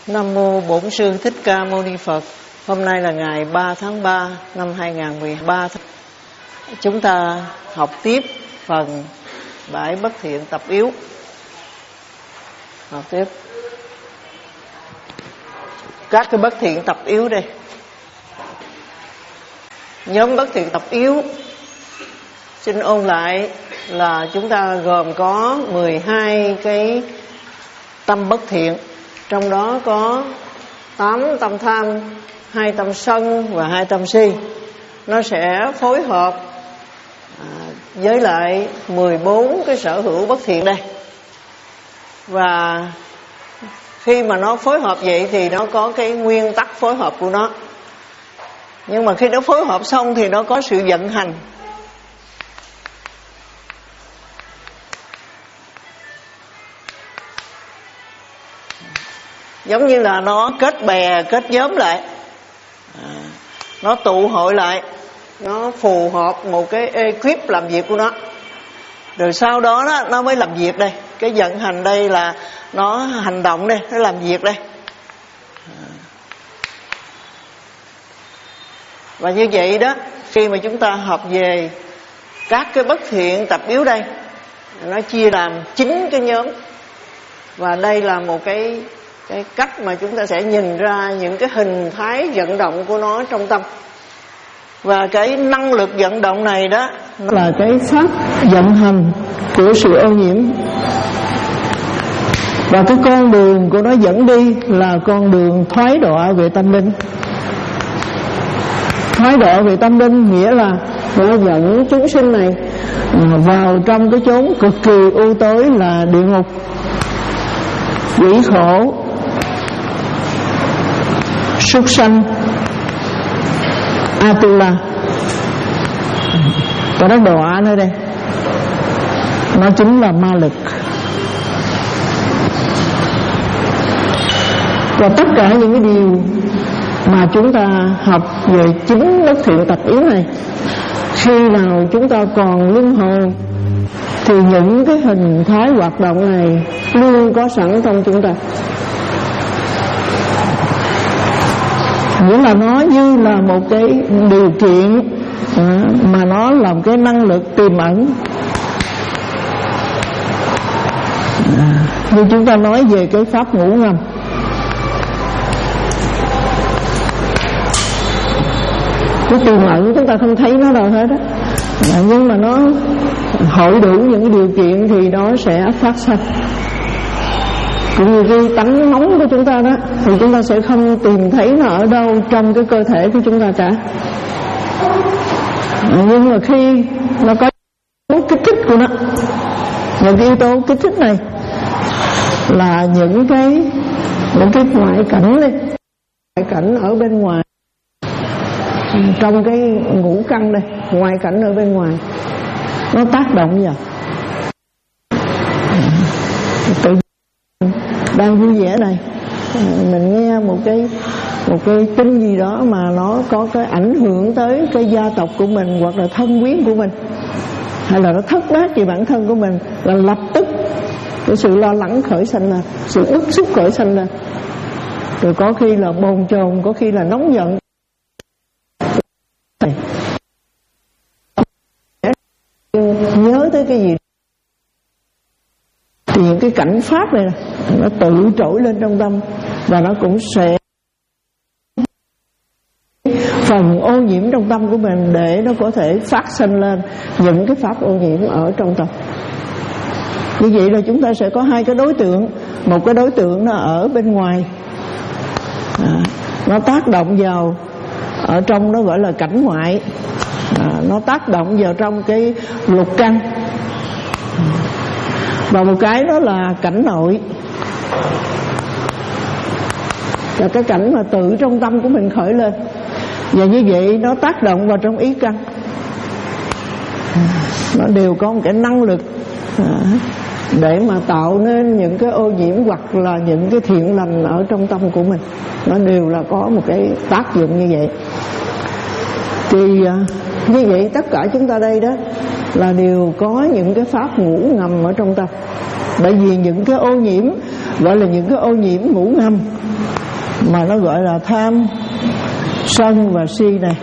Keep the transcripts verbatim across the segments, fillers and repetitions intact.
Nam mô Bổn Sư Thích Ca Mâu Ni Phật. Hôm nay là ngày ba tháng ba năm hai nghìn không trăm mười ba. Chúng ta học tiếp phần bãi bất thiện tập yếu. Học tiếp các cái bất thiện tập yếu đây. Nhóm bất thiện tập yếu, xin ôn lại là chúng ta gồm có mười hai cái tâm bất thiện. Trong đó có tám tâm tham, hai tâm sân và hai tâm si. Nó sẽ phối hợp à, với lại mười bốn cái sở hữu bất thiện đây. Và khi mà nó phối hợp vậy thì nó có cái nguyên tắc phối hợp của nó. Nhưng mà khi nó phối hợp xong thì nó có sự vận hành. Giống như là nó kết bè, kết nhóm lại, à, nó tụ hội lại, nó phù hợp một cái ekip làm việc của nó. Rồi sau đó, đó nó mới làm việc đây. Cái vận hành đây là nó hành động đây, nó làm việc đây. Và như vậy đó, khi mà chúng ta học về các cái bất thiện tập yếu đây, nó chia làm chín cái nhóm. Và đây là một cái cái cách mà chúng ta sẽ nhìn ra những cái hình thái vận động của nó trong tâm. Và cái năng lực vận động này đó là cái pháp vận hành của sự ô nhiễm. Và cái con đường của nó dẫn đi là con đường thoái đọa về tâm linh. Thoái đọa về tâm linh nghĩa là nó dẫn chúng sinh này vào trong cái chốn cực kỳ u tối là địa ngục, quỷ khổ, súc sanh, Atula. Và nó đọa nơi đây, nó chính là ma lực. Và tất cả những cái điều mà chúng ta học về chính bất thiện tập yếu này, khi nào chúng ta còn luân hồi thì những cái hình thái hoạt động này luôn có sẵn trong chúng ta. Nghĩa là nó như là một cái điều kiện mà nó làm cái năng lực tiềm ẩn. Như chúng ta nói về cái pháp ngủ ngầm, cái tiềm ẩn chúng ta không thấy nó đâu hết á, nhưng mà nó hội đủ những cái điều kiện thì nó sẽ phát sinh. Cũng như cái tánh nóng của chúng ta đó, thì chúng ta sẽ không tìm thấy nó ở đâu trong cái cơ thể của chúng ta cả. Nhưng mà khi nó có yếu tố kích thích của nó, những cái yếu tố kích thích này là những cái những cái ngoại cảnh đây, ngoại cảnh ở bên ngoài, trong cái ngũ căn đây, ngoại cảnh ở bên ngoài nó tác động vào. Tự đang vui vẻ này, mình nghe một cái một cái tin gì đó mà nó có cái ảnh hưởng tới cái gia tộc của mình hoặc là thân quyến của mình, hay là nó thất bát về bản thân của mình, là lập tức cái sự lo lắng khởi sanh lên, sự bức xúc khởi sanh lên, rồi có khi là bồn chồn, có khi là nóng giận. Nhớ tới cái gì thì những cái cảnh pháp này nó tự trỗi lên trong tâm, và nó cũng sẽ phần ô nhiễm trong tâm của mình để nó có thể phát sinh lên những cái pháp ô nhiễm ở trong tâm. Như vậy là chúng ta sẽ có hai cái đối tượng. Một cái đối tượng nó ở bên ngoài, à, nó tác động vào ở trong, nó gọi là cảnh ngoại, à, nó tác động vào trong cái lục căn. Và một cái đó là cảnh nội, là cái cảnh mà tự trong tâm của mình khởi lên, và như vậy nó tác động vào trong ý căn. Nó đều có một cái năng lực để mà tạo nên những cái ô nhiễm hoặc là những cái thiện lành ở trong tâm của mình. Nó đều là có một cái tác dụng như vậy. Thì như vậy tất cả chúng ta đây đó là đều có những cái pháp ngủ ngầm ở trong tâm. Bởi vì những cái ô nhiễm gọi là những cái ô nhiễm ngủ ngầm, mà nó gọi là tham, sân và si này,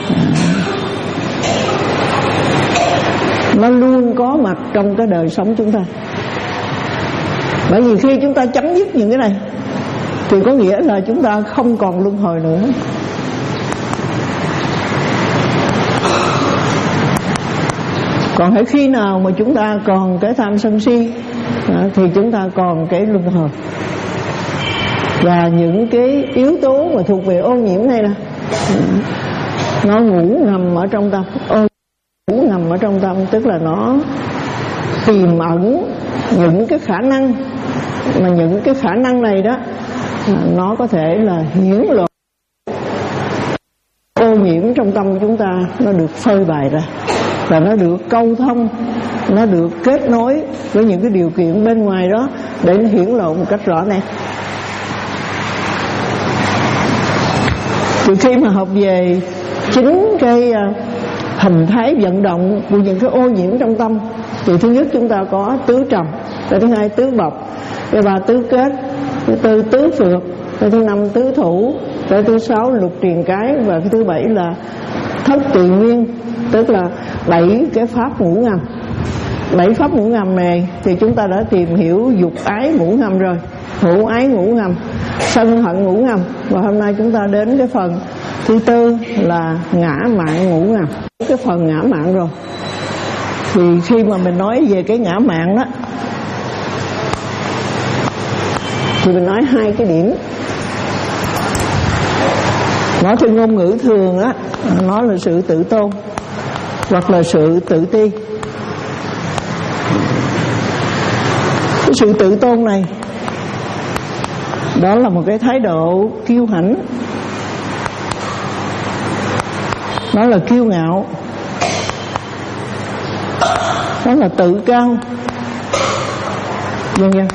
nó luôn có mặt trong cái đời sống chúng ta. Bởi vì khi chúng ta chấm dứt những cái này thì có nghĩa là chúng ta không còn luân hồi nữa. Còn hãy khi nào mà chúng ta còn cái tham sân si thì chúng ta còn cái luân hồi. Và những cái yếu tố mà thuộc về ô nhiễm này nè, nó ngủ ngầm ở trong tâm. Ô ngủ ngầm ở trong tâm tức là nó tiềm ẩn những cái khả năng, mà những cái khả năng này đó nó có thể là hiển lộ ô nhiễm trong tâm của chúng ta, nó được phơi bày ra và nó được câu thông, nó được kết nối với những cái điều kiện bên ngoài đó để nó hiển lộ một cách rõ nét. Thì khi mà học về chính cái hình thái vận động của những cái ô nhiễm trong tâm thì thứ nhất chúng ta có tứ trầm, cái thứ hai tứ bọc, cái ba tứ kết, cái tư tứ phược, cái thứ năm tứ thủ, cái thứ sáu lục truyền cái, và cái thứ bảy là thất tùy nguyên, tức là bảy cái pháp ngủ ngầm. Bảy pháp ngủ ngầm này thì chúng ta đã tìm hiểu dục ái ngủ ngầm rồi, hữu ái ngủ ngầm, sân hận ngủ ngầm, và hôm nay chúng ta đến cái phần thứ tư là ngã mạn ngủ ngầm. Cái phần ngã mạn rồi thì khi mà mình nói về cái ngã mạn đó thì mình nói hai cái điểm. Nói theo ngôn ngữ thường á, nó là sự tự tôn hoặc là sự tự ti. Cái sự tự tôn này đó là một cái thái độ kiêu hãnh, nó là kiêu ngạo, nó là tự cao, vân vân.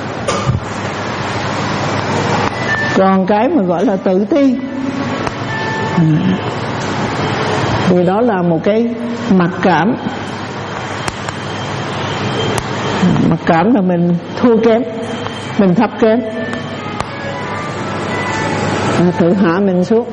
Còn cái mà gọi là tự ti thì đó là một cái mặc cảm. Mặc cảm là mình thua kém, mình thấp kém, tự hạ mình xuống.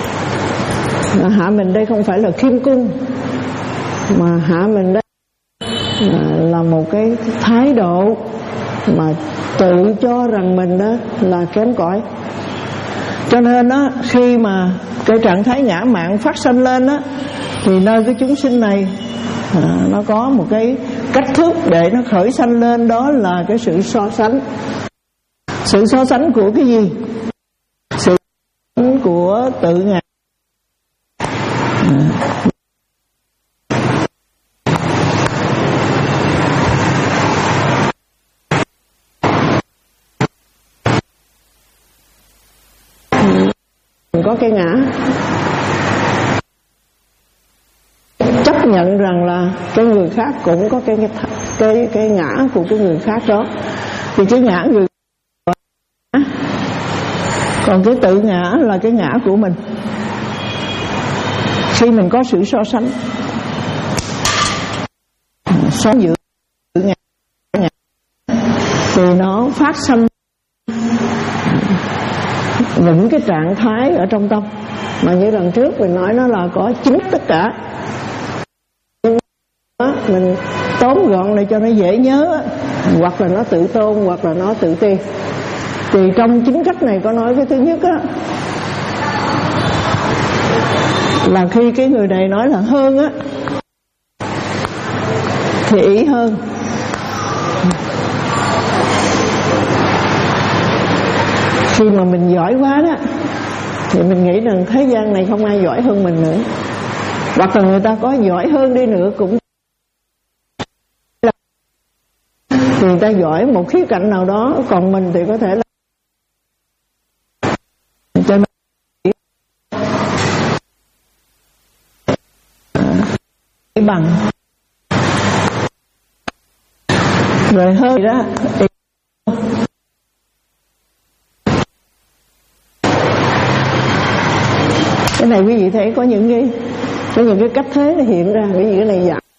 Hạ mình đây không phải là khiêm cung, mà hạ mình đây là một cái thái độ mà tự cho rằng mình đó là kém cỏi. Cho nên đó, khi mà cái trạng thái ngã mạn phát sinh lên đó, thì nơi cái chúng sinh này à, nó có một cái cách thức để nó khởi sanh lên, đó là cái sự so sánh. Sự so sánh của cái gì? Sự so sánh của tự ngã. Có cái ngã, chấp nhận rằng là cái người khác cũng có cái cái cái, cái ngã của cái người khác đó, thì cái ngã người, còn cái tự ngã là cái ngã của mình. Khi mình có sự so sánh, so giữa tự ngã, ngã thì nó phát sinh những cái trạng thái ở trong tâm mà như lần trước mình nói nó là có chín tất cả. Mình tóm gọn lại cho nó dễ nhớ, hoặc là nó tự tôn hoặc là nó tự ti. Thì trong chín cách này có nói cái thứ nhất á, là khi cái người này nói là hơn á thì ý hơn. Khi mà mình giỏi quá đó thì mình nghĩ rằng thế gian này không ai giỏi hơn mình nữa, hoặc là người ta có giỏi hơn đi nữa cũng thì người ta giỏi một khía cạnh nào đó, còn mình thì có thể là cho nên bằng rồi hơn đó. Cái này quý vị thấy có những cái có những cái cách thế nó hiện ra. Quý vị cái này dạng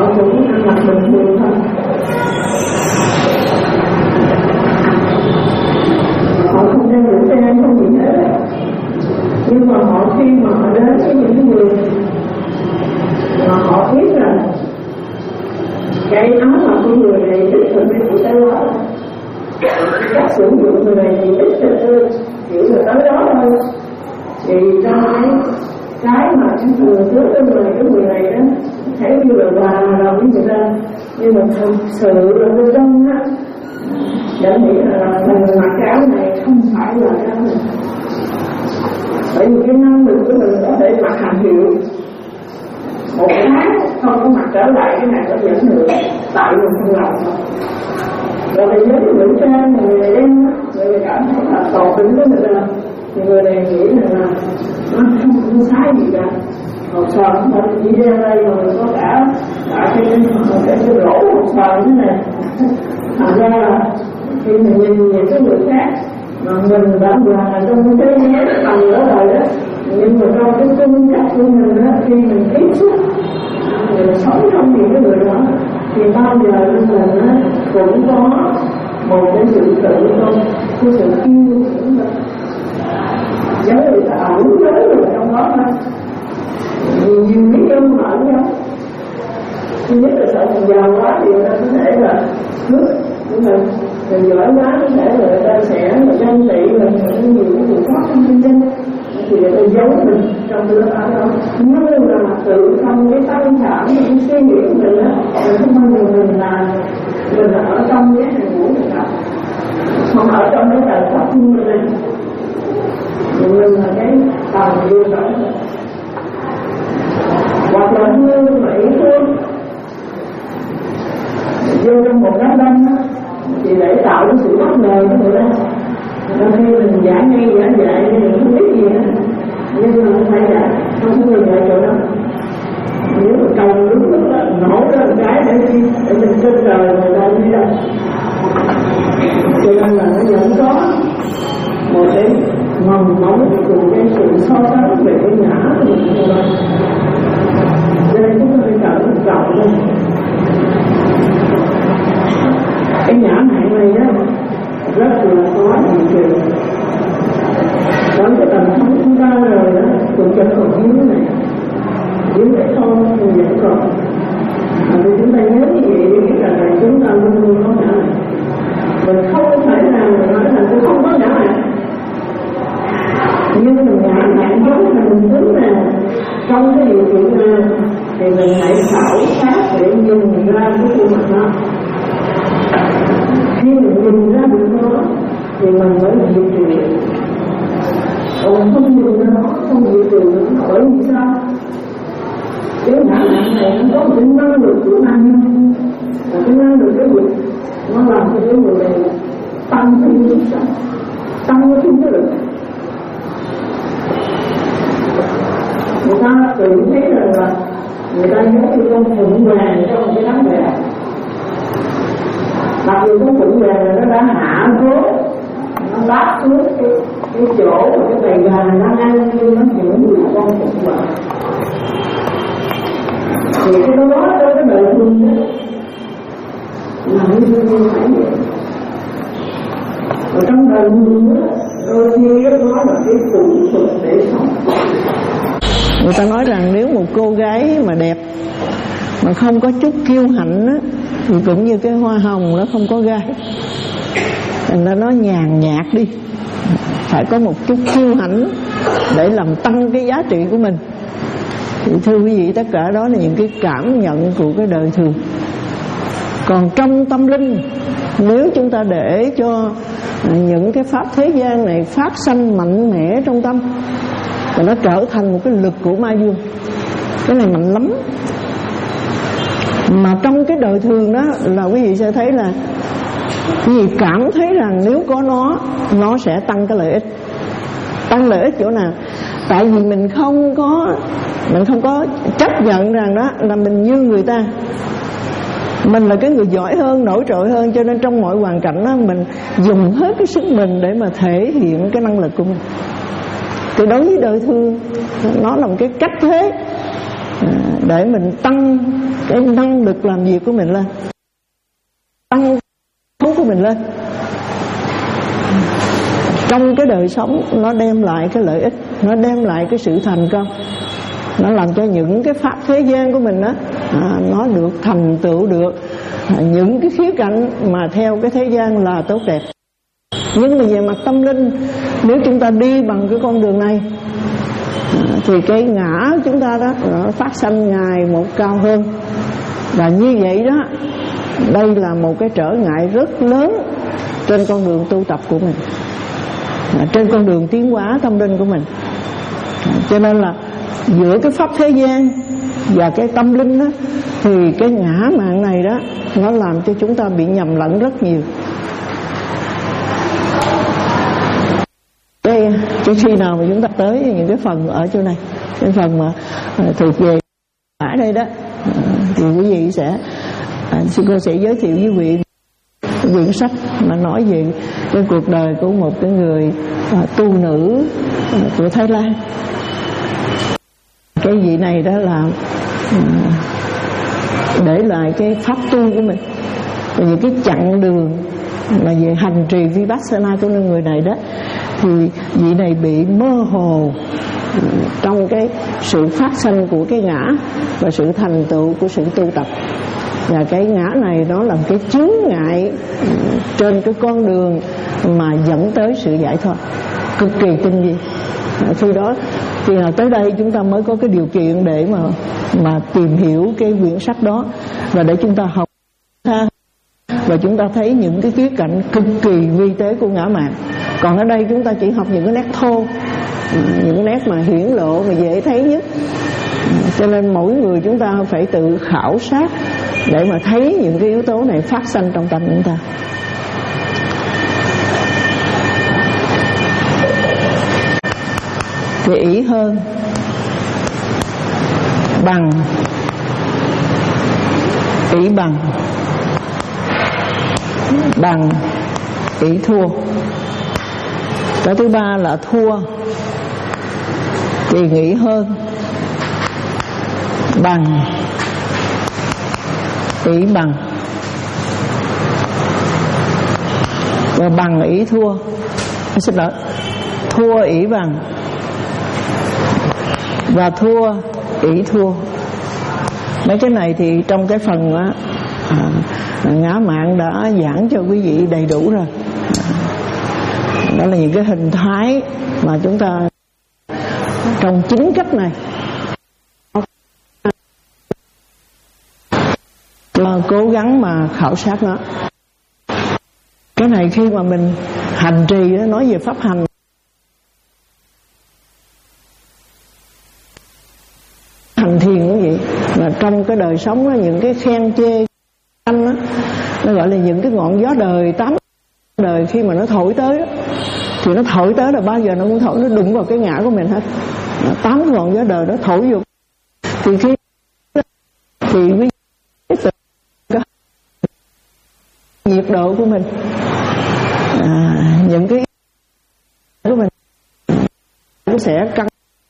họ cũng ăn mặc bình thường thôi, họ không đem rượu trang không gì hết. Nhưng mà họ khi mà họ đến với những người mà họ biết rằng cái áo mặc của người này đích thực với của cái đó, cách sử dụng người này thì đích thực hơn chịu được tới đó thôi, thì trong cái cái mà chúng tôi trước cái người cái người này đó thấy như là hòa đồng với người ta, nhưng mà thực sự là người dân á đã nghĩ là mình mặc cái áo này không phải là cái áo này, bởi vì cái năng lực của mình có thể mặc hàng hiệu một tháng không có mặc trở lại cái này nó vẫn được, tại mình không làm thôi. Rồi thì nếu nữ trang người này đem người này cảm thấy là tột đỉnh với người ta, thì người này nghĩ là nó không có sai gì cả. Hột xoàn không phải chỉ đeo đây mà mình có cả cả cái cái cái rổ hột xoàn thế này. Thành ra là khi mình nhìn những cái người khác mà mình đã là trong cái nhé bằng nữa rồi đó, nhưng mà trong cái cung cách của mình đó, khi mình tiếp xúc mình sống trong những cái người đó thì bao giờ mình cũng có một cái sự tự tôn, cái sự kiêu hãnh đó, giống như là ẩn giới ở trong đó thôi. Nhiều nhiều lý do mà ẩn nhau. Thứ nhất là sợ mình giàu quá thì người ta có thể là cướp của mình, mình giỏi quá có thể là người ta sẽ là ganh tị mình, những nhiều cái vụ khó trong kinh doanh thì người ta giấu mình trong cái lớp áo đó. Nhưng mà tự trong cái tâm trạng, cái suy nghĩ của mình á, mình không bao giờ mình là mình là ở trong cái hàng ngũ người ta, không ở trong cái tầng thấp của mình này. Mình là cái tầng yêu đó, hoặc là hương mỹ hương vô trong một đám đông á, thì để tạo cái sự bất ngờ cho người ta. Đôi khi mình giả ngay giả dạy thì mình không biết gì hết, nhưng mà không phải là không có người dạy chỗ đó. Nếu mà cầu đúng lúc là nổ ra một cái để đi để mình trên trời người ta đi đâu. Cho nên là nó vẫn có một cái mầm móng của cái sự so sánh về cái nhã của mình thôi. Cho nên chúng tôi cần trọng lên cái nhã hạng này đó rất là khó điều trị. Đối với tầm thống chúng ta rồi đó, cũng chẳng còn hiếu này, hiếu để thôi thì vẫn còn. Mà vì chúng ta nhớ như vậy thì biết rằng là chúng ta luôn luôn có nhã này. Mình không thể nào mình nói là tôi không có nhã này, nhưng mình nhã hạng giống là mình tính nào trong cái điều kiện nào thì mình hãy khảo sát để nhìn ra cái khuôn mặt đó. Khi mình nhìn ra được nó thì mình mới là diệt trừ. Còn không nhìn ra nó, không diệt trừ nó, bởi vì sao? Cái ngã mạng này nó có một cái năng lực của nam nhân, và cái năng lực cái gì? Nó làm cho cái người này tăng thêm sức sống, tăng thêm cái lực. Người ta tự thấy rằng là người ta giống như con phụng hoàng trong cái đám gà. Mặc dù con phụng gà là nó đã hạ vốn, nó đáp xuống cái, cái chỗ mà cái bầy gà nó ăn, nhưng nó vẫn là con phụng hoàng. Thì cái đó trong cái đời thường đó là như như phải vậy. Ở trong đời thường đó, đôi khi nó là cái phụ thuộc để sống. Người ta nói rằng nếu một cô gái mà đẹp mà không có chút kiêu hãnh á, thì cũng như cái hoa hồng nó không có gai, thành ra nó nhàn nhạt đi. Phải có một chút kiêu hãnh để làm tăng cái giá trị của mình. Thì thưa quý vị, tất cả đó là những cái cảm nhận của cái đời thường. Còn trong tâm linh, nếu chúng ta để cho những cái pháp thế gian này phát sanh mạnh mẽ trong tâm, và nó trở thành một cái lực của ma dương, cái này mạnh lắm. Mà trong cái đời thường đó là quý vị sẽ thấy là quý vị cảm thấy rằng nếu có nó, nó sẽ tăng cái lợi ích. Tăng lợi ích chỗ nào? Tại vì mình không có mình không có chấp nhận rằng đó là mình như người ta, mình là cái người giỏi hơn, nổi trội hơn, cho nên trong mọi hoàn cảnh đó mình dùng hết cái sức mình để mà thể hiện cái năng lực của mình. Thì đối với đời thương, nó là một cái cách thế để mình tăng cái năng lực làm việc của mình lên, tăng phú của mình lên. Trong cái đời sống nó đem lại cái lợi ích, nó đem lại cái sự thành công, nó làm cho những cái pháp thế gian của mình đó à, nó được thành tựu được à, những cái khía cạnh mà theo cái thế gian là tốt đẹp. Nhưng mà về mặt tâm linh, nếu chúng ta đi bằng cái con đường này à, thì cái ngã chúng ta đó nó phát sanh ngày một cao hơn. Và như vậy đó, đây là một cái trở ngại rất lớn trên con đường tu tập của mình, à, trên con đường tiến hóa tâm linh của mình. à, Cho nên là giữa cái pháp thế gian và cái tâm linh đó, thì cái ngã mạn này đó nó làm cho chúng ta bị nhầm lẫn rất nhiều. Cái, cái khi nào mà chúng ta tới những cái phần ở chỗ này, cái phần mà uh, thuộc về ở đây đó, uh, thì quý vị sẽ uh, sư cô sẽ giới thiệu với quý vị quyển sách mà nói về cái cuộc đời của một cái người uh, tu nữ uh, của Thái Lan. Cái vị này đó là uh, để lại cái pháp tu của mình, và những cái chặng đường mà về hành trì Vipassana của người này đó, thì vị này bị mơ hồ trong cái sự phát sanh của cái ngã và sự thành tựu của sự tu tập. Và cái ngã này nó là cái chướng ngại trên cái con đường mà dẫn tới sự giải thoát cực kỳ tinh vi. Khi đó khi nào tới đây chúng ta mới có cái điều kiện để mà mà tìm hiểu cái quyển sách đó, và để chúng ta học ha, và chúng ta thấy những cái khía cạnh cực kỳ vi tế của ngã mạn. Còn ở đây chúng ta chỉ học những cái nét thô, những cái nét mà hiển lộ mà dễ thấy nhất. Cho nên mỗi người chúng ta phải tự khảo sát để mà thấy những cái yếu tố này phát sanh trong tâm chúng ta. Thì ý hơn, bằng, ý bằng, bằng, ý thua. Cái thứ ba là thua thì nghĩ hơn, bằng, ý bằng, và bằng ý thua. Xin lỗi, thua ý bằng và thua ý thua. Mấy cái này thì trong cái phần á, à, ngã mạn đã giảng cho quý vị đầy đủ rồi. Đó là những cái hình thái mà chúng ta trong chín cách này cố gắng mà khảo sát nó. Cái này khi mà mình hành trì, nói về pháp hành, hành thiền cũng vậy. Mà trong cái đời sống đó, những cái khen chê anh đó, nó gọi là những cái ngọn gió đời, tám đời khi mà nó thổi tới đó, thì nó thổi tới là bao giờ nó cũng thổi, nó đụng vào cái ngã của mình hết. Tám ngọn gió đời đó thổi vô, thì khi thì mới nhiệt độ của mình, à, những cái của mình nó sẽ căng.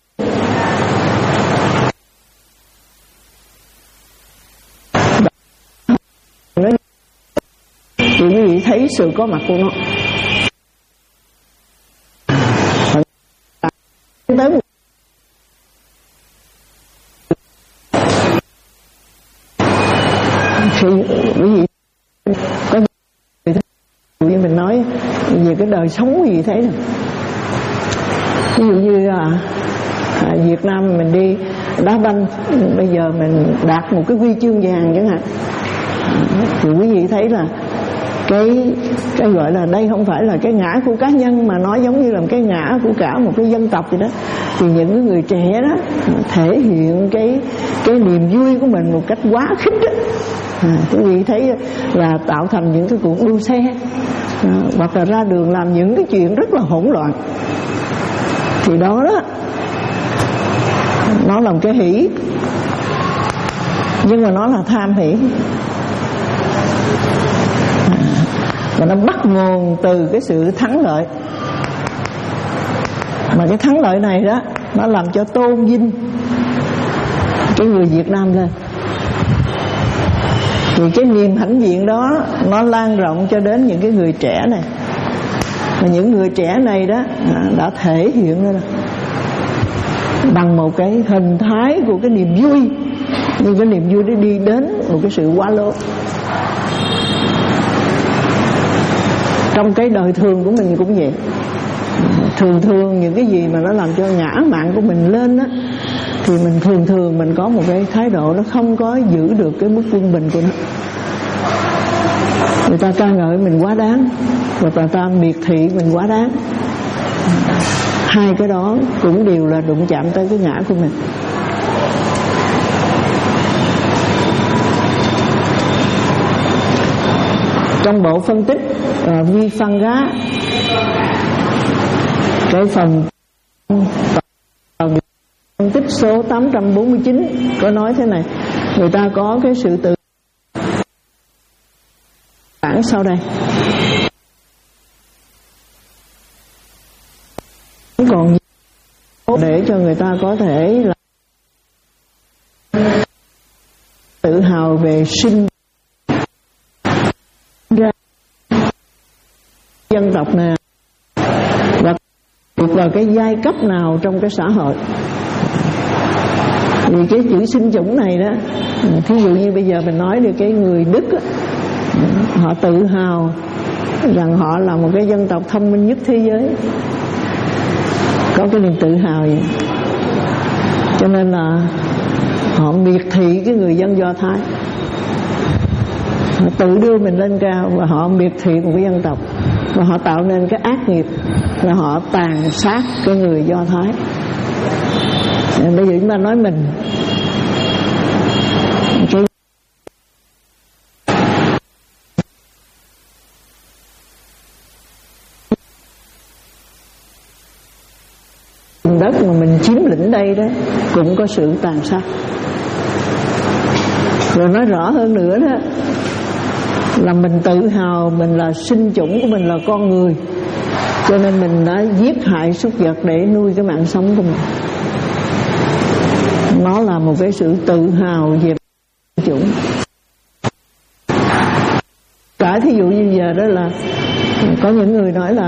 Nó thì quý vị thấy sự có mặt của nó. Tới một khi quý vị có như mình nói về cái đời sống gì thế này. Ví dụ như là à, Việt Nam mình đi đá banh, bây giờ mình đạt một cái huy chương vàng chẳng hạn, thì quý vị thấy là cái cái gọi là đây không phải là cái ngã của cá nhân, mà nó giống như là cái ngã của cả một cái dân tộc vậy đó. Thì những người trẻ đó thể hiện cái cái niềm vui của mình một cách quá khích đó. À, quý vị thấy là tạo thành những cái cuộc đua xe, à, hoặc là ra đường làm những cái chuyện rất là hỗn loạn, thì đó đó nó là một cái hỷ, nhưng mà nó là tham hỷ, à, và nó bắt nguồn từ cái sự thắng lợi. Mà cái thắng lợi này đó nó làm cho tôn vinh cái người Việt Nam lên. Thì cái niềm hãnh diện đó nó lan rộng cho đến những cái người trẻ này. Và những người trẻ này đó đã thể hiện ra bằng một cái hình thái của cái niềm vui, nhưng cái niềm vui đó đi đến một cái sự quá lố. Trong cái đời thường của mình cũng vậy. Thường thường những cái gì mà nó làm cho ngã mạn của mình lên á, thì mình thường thường mình có một cái thái độ nó không có giữ được cái mức quân bình của nó. Người ta ca ngợi mình quá đáng, hoặc là ta miệt thị mình quá đáng. Hai cái đó cũng đều là đụng chạm tới cái ngã của mình. Trong bộ phân tích uh, Vipanga, cái phần phân tích số tám trăm bốn mươi chín có nói thế này: người ta có cái sự tự bản sau đây. Còn để cho người ta có thể là tự hào về sinh ra dân tộc nào và thuộc vào cái giai cấp nào trong cái xã hội. Vì cái chữ sinh chủng này đó, thí dụ như bây giờ mình nói được cái người Đức á, họ tự hào rằng họ là một cái dân tộc thông minh nhất thế giới, có cái niềm tự hào vậy. Cho nên là họ miệt thị cái người dân Do Thái, họ tự đưa mình lên cao và họ miệt thị một cái dân tộc, và họ tạo nên cái ác nghiệp là họ tàn sát cái người Do Thái. Bây giờ chúng ta nói mình cái đất mà mình chiếm lĩnh đây đó cũng có sự tàn sát. Rồi nói rõ hơn nữa đó là mình tự hào mình là sinh chủng của mình là con người, cho nên mình đã giết hại súc vật để nuôi cái mạng sống của mình. Nó là một cái sự tự hào về chủng. Cả thí dụ như giờ đó là có những người nói là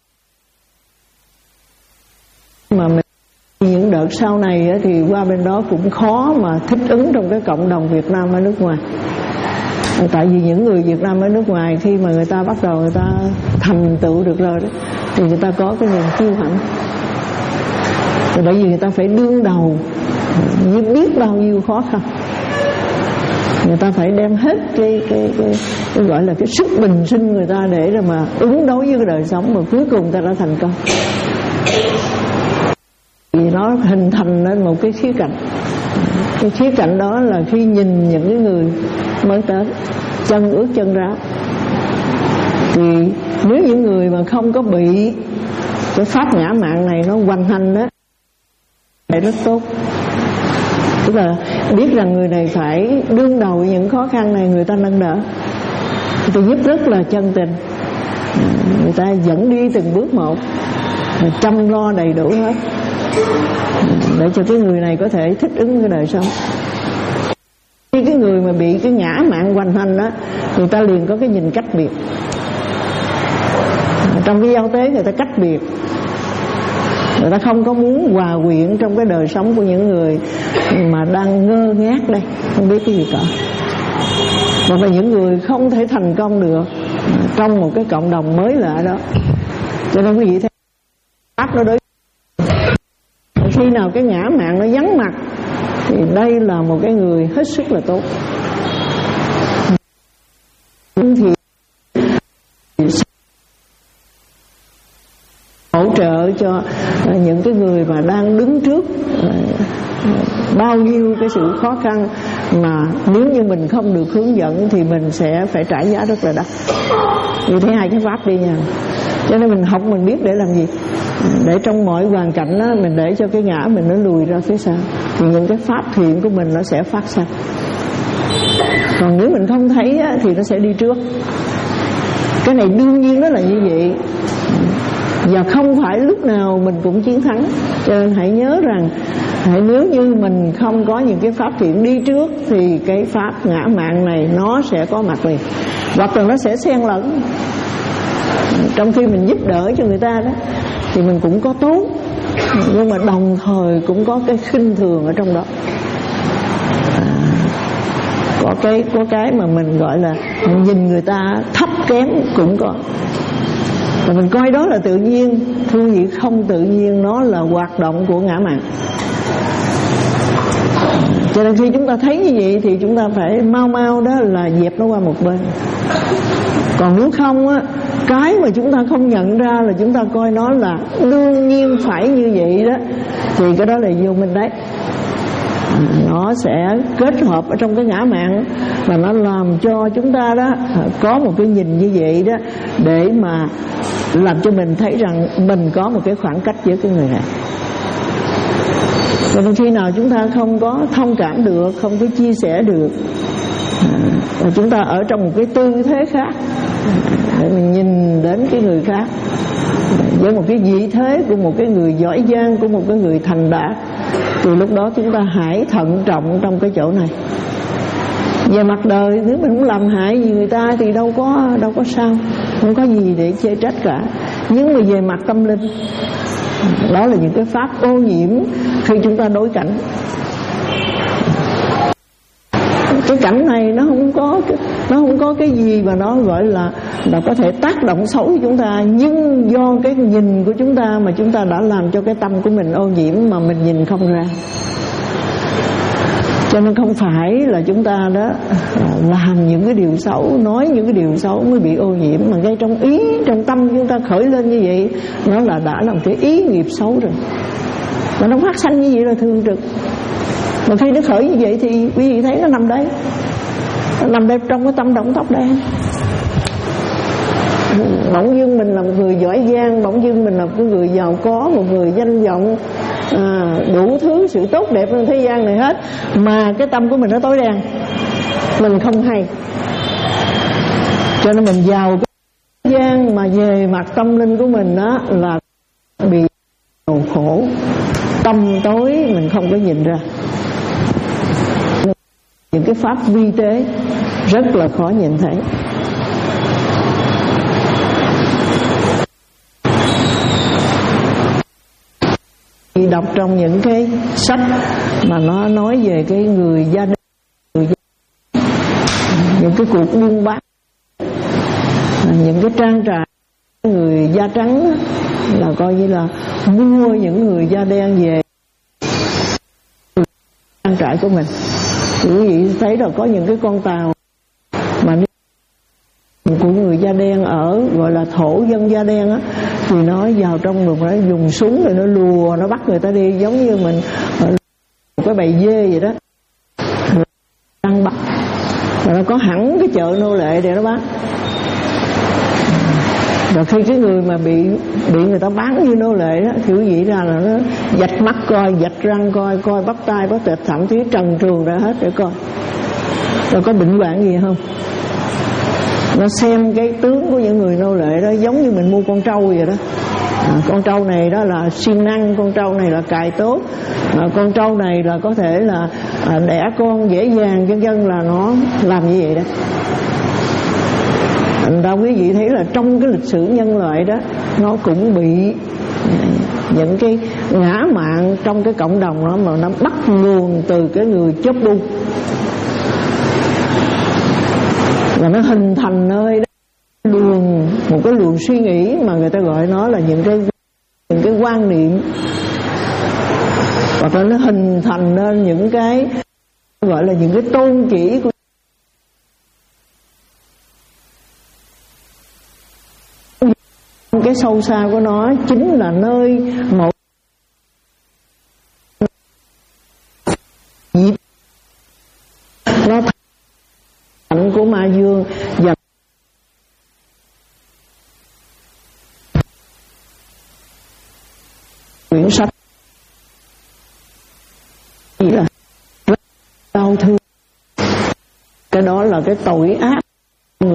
mà mình những đợt sau này thì qua bên đó cũng khó mà thích ứng trong cái cộng đồng Việt Nam ở nước ngoài. Tại vì những người Việt Nam ở nước ngoài khi mà người ta bắt đầu người ta thành tựu được rồi đó, thì người ta có cái niềm kiêu hãnh. Bởi vì người ta phải đương đầu như biết bao nhiêu khó khăn, người ta phải đem hết cái, cái, cái, cái gọi là cái sức bình sinh người ta để rồi mà ứng đối với cái đời sống, mà cuối cùng người ta đã thành công. Vì nó hình thành nên một cái khía cạnh. Cái khía cạnh đó là khi nhìn những cái người mới tới, chân ướt chân ráo, thì nếu những người mà không có bị cái pháp ngã mạn này nó hoành hành đó, thì rất tốt. Tức là biết rằng người này phải đương đầu với những khó khăn này, người ta nâng đỡ, người ta giúp rất là chân tình, người ta dẫn đi từng bước một, chăm lo đầy đủ hết để cho cái người này có thể thích ứng với đời sống. Khi cái người mà bị cái ngã mạn hoành hành đó, người ta liền có cái nhìn cách biệt. Trong cái giao tế người ta cách biệt, người ta không có muốn hòa quyện trong cái đời sống của những người mà đang ngơ ngác đây, không biết cái gì cả. Hoặc là những người không thể thành công được trong một cái cộng đồng mới lạ đó. Cho nên quý vị thấy pháp nó đối khi nào cái ngã mạn nó vắng mặt thì đây là một cái người hết sức là tốt. Thì hỗ trợ cho những cái người mà đang đứng trước bao nhiêu cái sự khó khăn mà nếu như mình không được hướng dẫn thì mình sẽ phải trả giá rất là đắt. Vì thế hai cái pháp đi nha. Cho nên mình học mình biết để làm gì, để trong mọi hoàn cảnh đó, mình để cho cái ngã mình nó lùi ra phía sau, thì những cái pháp thiện của mình nó sẽ phát sinh. Còn nếu mình không thấy á, thì nó sẽ đi trước. Cái này đương nhiên nó là như vậy, và không phải lúc nào mình cũng chiến thắng. Cho nên hãy nhớ rằng Nếu như mình không có những cái pháp thiện đi trước thì cái pháp ngã mạn này nó sẽ có mặt liền, hoặc là nó sẽ xen lẫn. Trong khi mình giúp đỡ cho người ta đó thì mình cũng có tốt, nhưng mà đồng thời cũng có cái khinh thường ở trong đó. à, Có cái có cái mà mình gọi là mình nhìn người ta thấp kém cũng có. Và mình coi đó là tự nhiên, thưa vị, không tự nhiên, nó là hoạt động của ngã mạn. Cho nên khi chúng ta thấy như vậy thì chúng ta phải mau mau đó là dẹp nó qua một bên. Còn nếu không á, cái mà chúng ta không nhận ra là chúng ta coi nó là đương nhiên phải như vậy đó, thì cái đó là vô minh đấy. Nó sẽ kết hợp ở trong cái ngã mạn, và nó làm cho chúng ta đó có một cái nhìn như vậy đó, để mà làm cho mình thấy rằng mình có một cái khoảng cách với cái người này. Và khi nào chúng ta không có thông cảm được, không có chia sẻ được, và chúng ta ở trong một cái tư thế khác để mình nhìn đến cái người khác với một cái vị thế của một cái người giỏi giang, của một cái người thành đạt, thì lúc đó chúng ta hãy thận trọng trong cái chỗ này. Về mặt đời, nếu mình không làm hại gì người ta thì đâu có đâu có sao, không có gì để chê trách cả. Nhưng mà về mặt tâm linh, đó là những cái pháp ô nhiễm khi chúng ta đối cảnh. Cái cảnh này nó không có nó không có cái gì mà nó gọi là là có thể tác động xấu với chúng ta, nhưng do cái nhìn của chúng ta mà chúng ta đã làm cho cái tâm của mình ô nhiễm mà mình nhìn không ra. Cho nên không phải là chúng ta đó làm những cái điều xấu, nói những cái điều xấu mới bị ô nhiễm, mà ngay trong ý, trong tâm chúng ta khởi lên như vậy, nó là đã là một cái ý nghiệp xấu rồi. Mà nó phát sanh như vậy là thường trực. Mà khi nó khởi như vậy thì quý vị thấy nó nằm đấy, nó nằm đây trong cái tâm động tóc đen. Bỗng dưng mình là một người giỏi giang, bỗng dưng mình là một người giàu có, một người danh vọng, à, đủ thứ sự tốt đẹp trên thế gian này hết, mà cái tâm của mình nó tối đen, mình không hay. Cho nên mình giàu cái gian mà về mặt tâm linh của mình đó là bị khổ, tâm tối mình không có nhìn ra. Những cái pháp vi tế rất là khó nhìn thấy. Khi đọc trong những cái sách mà nó nói về cái người gia đình, người gia đình những cái cuộc buôn bán, những cái trang trại người da trắng là coi như là mua những người da đen về trang trại của mình. Quý vị thấy là có những cái con tàu mà của người da đen ở, gọi là thổ dân da đen á, thì nó vào trong rồi nó dùng súng rồi nó lùa, nó bắt người ta đi, giống như mình một cái bầy dê vậy đó, đang bắt, và nó có hẳn cái chợ nô lệ để nó bắt. Rồi khi cái người mà bị bị người ta bán như nô lệ đó, thì quý vị ra là nó vạch mắt coi, vạch răng coi, coi bắp tay bắp thịt, thậm chí trần truồng ra hết để coi rồi có bệnh hoạn gì không. Nó xem cái tướng của những người nô lệ đó giống như mình mua con trâu vậy đó. À, con trâu này đó là siêng năng, con trâu này là cài tốt, à, con trâu này là có thể là à, đẻ con dễ dàng, vân vân, là nó làm như vậy đó. Thành ra quý vị thấy là trong cái lịch sử nhân loại đó, nó cũng bị những cái ngã mạn trong cái cộng đồng đó mà nó bắt nguồn từ cái người chớp bu, và nó hình thành nơi đó luồng, một cái luồng suy nghĩ mà người ta gọi nó là những cái những cái quan niệm, hoặc là nó hình thành nên những cái gọi là những cái tôn chỉ của cái sâu xa của nó chính là nơi một dịp nó thành của ma dương và quyển sách gì là rất đau thương. Cái đó là cái tội ác người.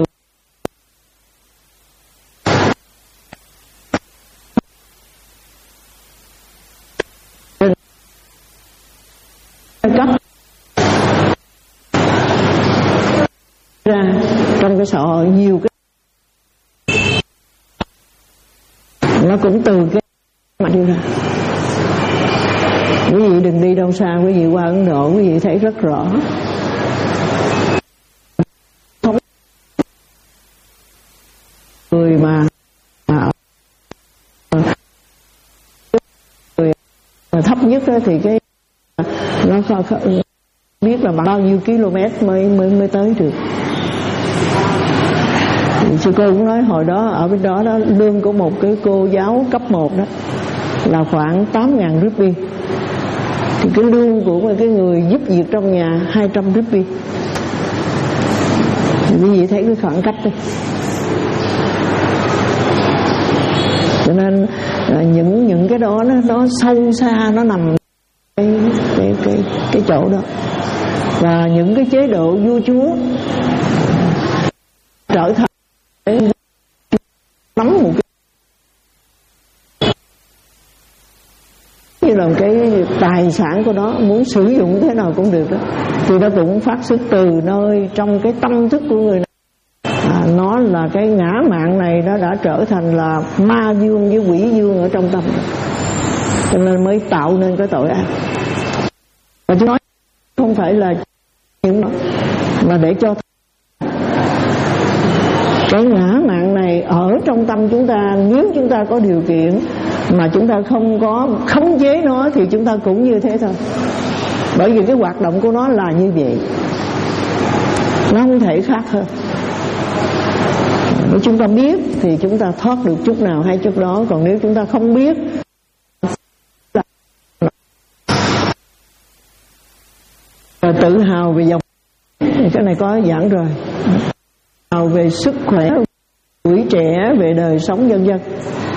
ra trong cái xã hội nhiều cái nó cũng từ cái mà đi ra. Quý vị đừng đi đâu xa, quý vị qua Ấn Độ quý vị thấy rất rõ. Người mà, mà người thấp nhất đó thì cái nó biết là bao nhiêu km mới mới mới tới được. Thì sư cô cũng nói hồi đó ở bên đó đó lương của một cái cô giáo cấp một đó là khoảng tám ngàn rupee, thì cái lương của một cái người giúp việc trong nhà hai trăm rupee. Thì quý vị thấy cái khoảng cách đó. Cho nên những những cái đó nó nó sâu xa, nó nằm cái cái cái cái chỗ đó. Và những cái chế độ vua chúa trở thành nắm một cái như là cái tài sản của nó, muốn sử dụng thế nào cũng được đó. Thì nó cũng phát xuất từ nơi trong cái tâm thức của người này. À, nó là cái ngã mạn này nó đã trở thành là ma dương với quỷ dương ở trong tâm, cho nên mới tạo nên cái tội ác. Và chúng nói không phải là những đó, mà để cho cái ngã mạn này ở trong tâm chúng ta, nếu chúng ta có điều kiện mà chúng ta không có khống chế nó thì chúng ta cũng như thế thôi. Bởi vì cái hoạt động của nó là như vậy, nó không thể khác hơn. Nếu chúng ta biết thì chúng ta thoát được chút nào hay chút đó. Còn nếu chúng ta không biết, và tự hào về dòng, cái này có giảng rồi, hào về sức khỏe, tuổi trẻ, về đời sống vân vân.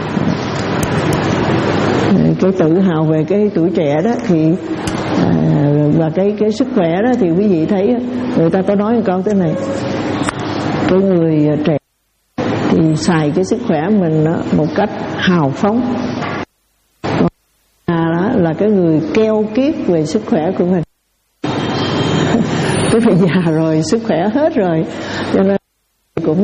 Cái tự hào về cái tuổi trẻ đó thì à, và cái cái sức khỏe đó thì quý vị thấy người ta có nói một câu thế này: cái người trẻ thì xài cái sức khỏe mình đó một cách hào phóng, à, đó là cái người keo kiết về sức khỏe của mình. Cái phải già rồi, sức khỏe hết rồi, cho nên cũng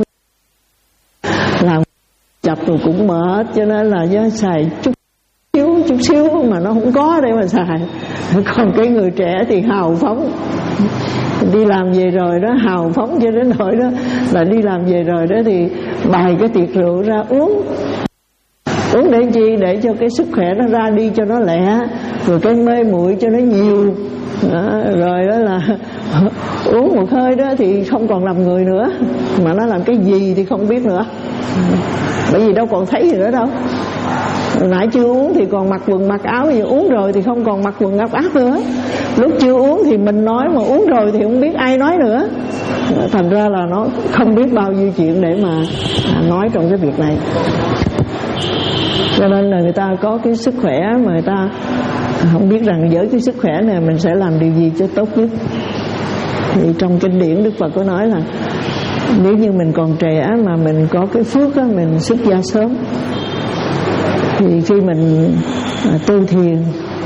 làm chập rồi cũng mệt, cho nên là do xài chút xíu chút xíu mà nó không có để mà xài. Còn cái người trẻ thì hào phóng, đi làm về rồi đó, hào phóng cho đến nỗi đó là đi làm về rồi đó thì bày cái tiệc rượu ra uống. Uống để chi? Để cho cái sức khỏe nó ra đi cho nó lẹ, rồi cái mê muội cho nó nhiều đó, rồi đó là uống một hơi đó thì không còn làm người nữa, mà nó làm cái gì thì không biết nữa, bởi vì đâu còn thấy gì nữa đâu. Nãy chưa uống thì còn mặc quần mặc áo, giờ uống rồi thì không còn mặc quần mặc áo nữa. Lúc chưa uống thì mình nói, mà uống rồi thì không biết ai nói nữa. Thành ra là nó không biết bao nhiêu chuyện để mà nói trong cái việc này. Cho nên là người ta có cái sức khỏe mà người ta không biết rằng với cái sức khỏe này mình sẽ làm điều gì cho tốt nhất. Thì trong kinh điển Đức Phật có nói là nếu như mình còn trẻ mà mình có cái phước á, mình xuất gia sớm, thì khi mình à, tu thiền,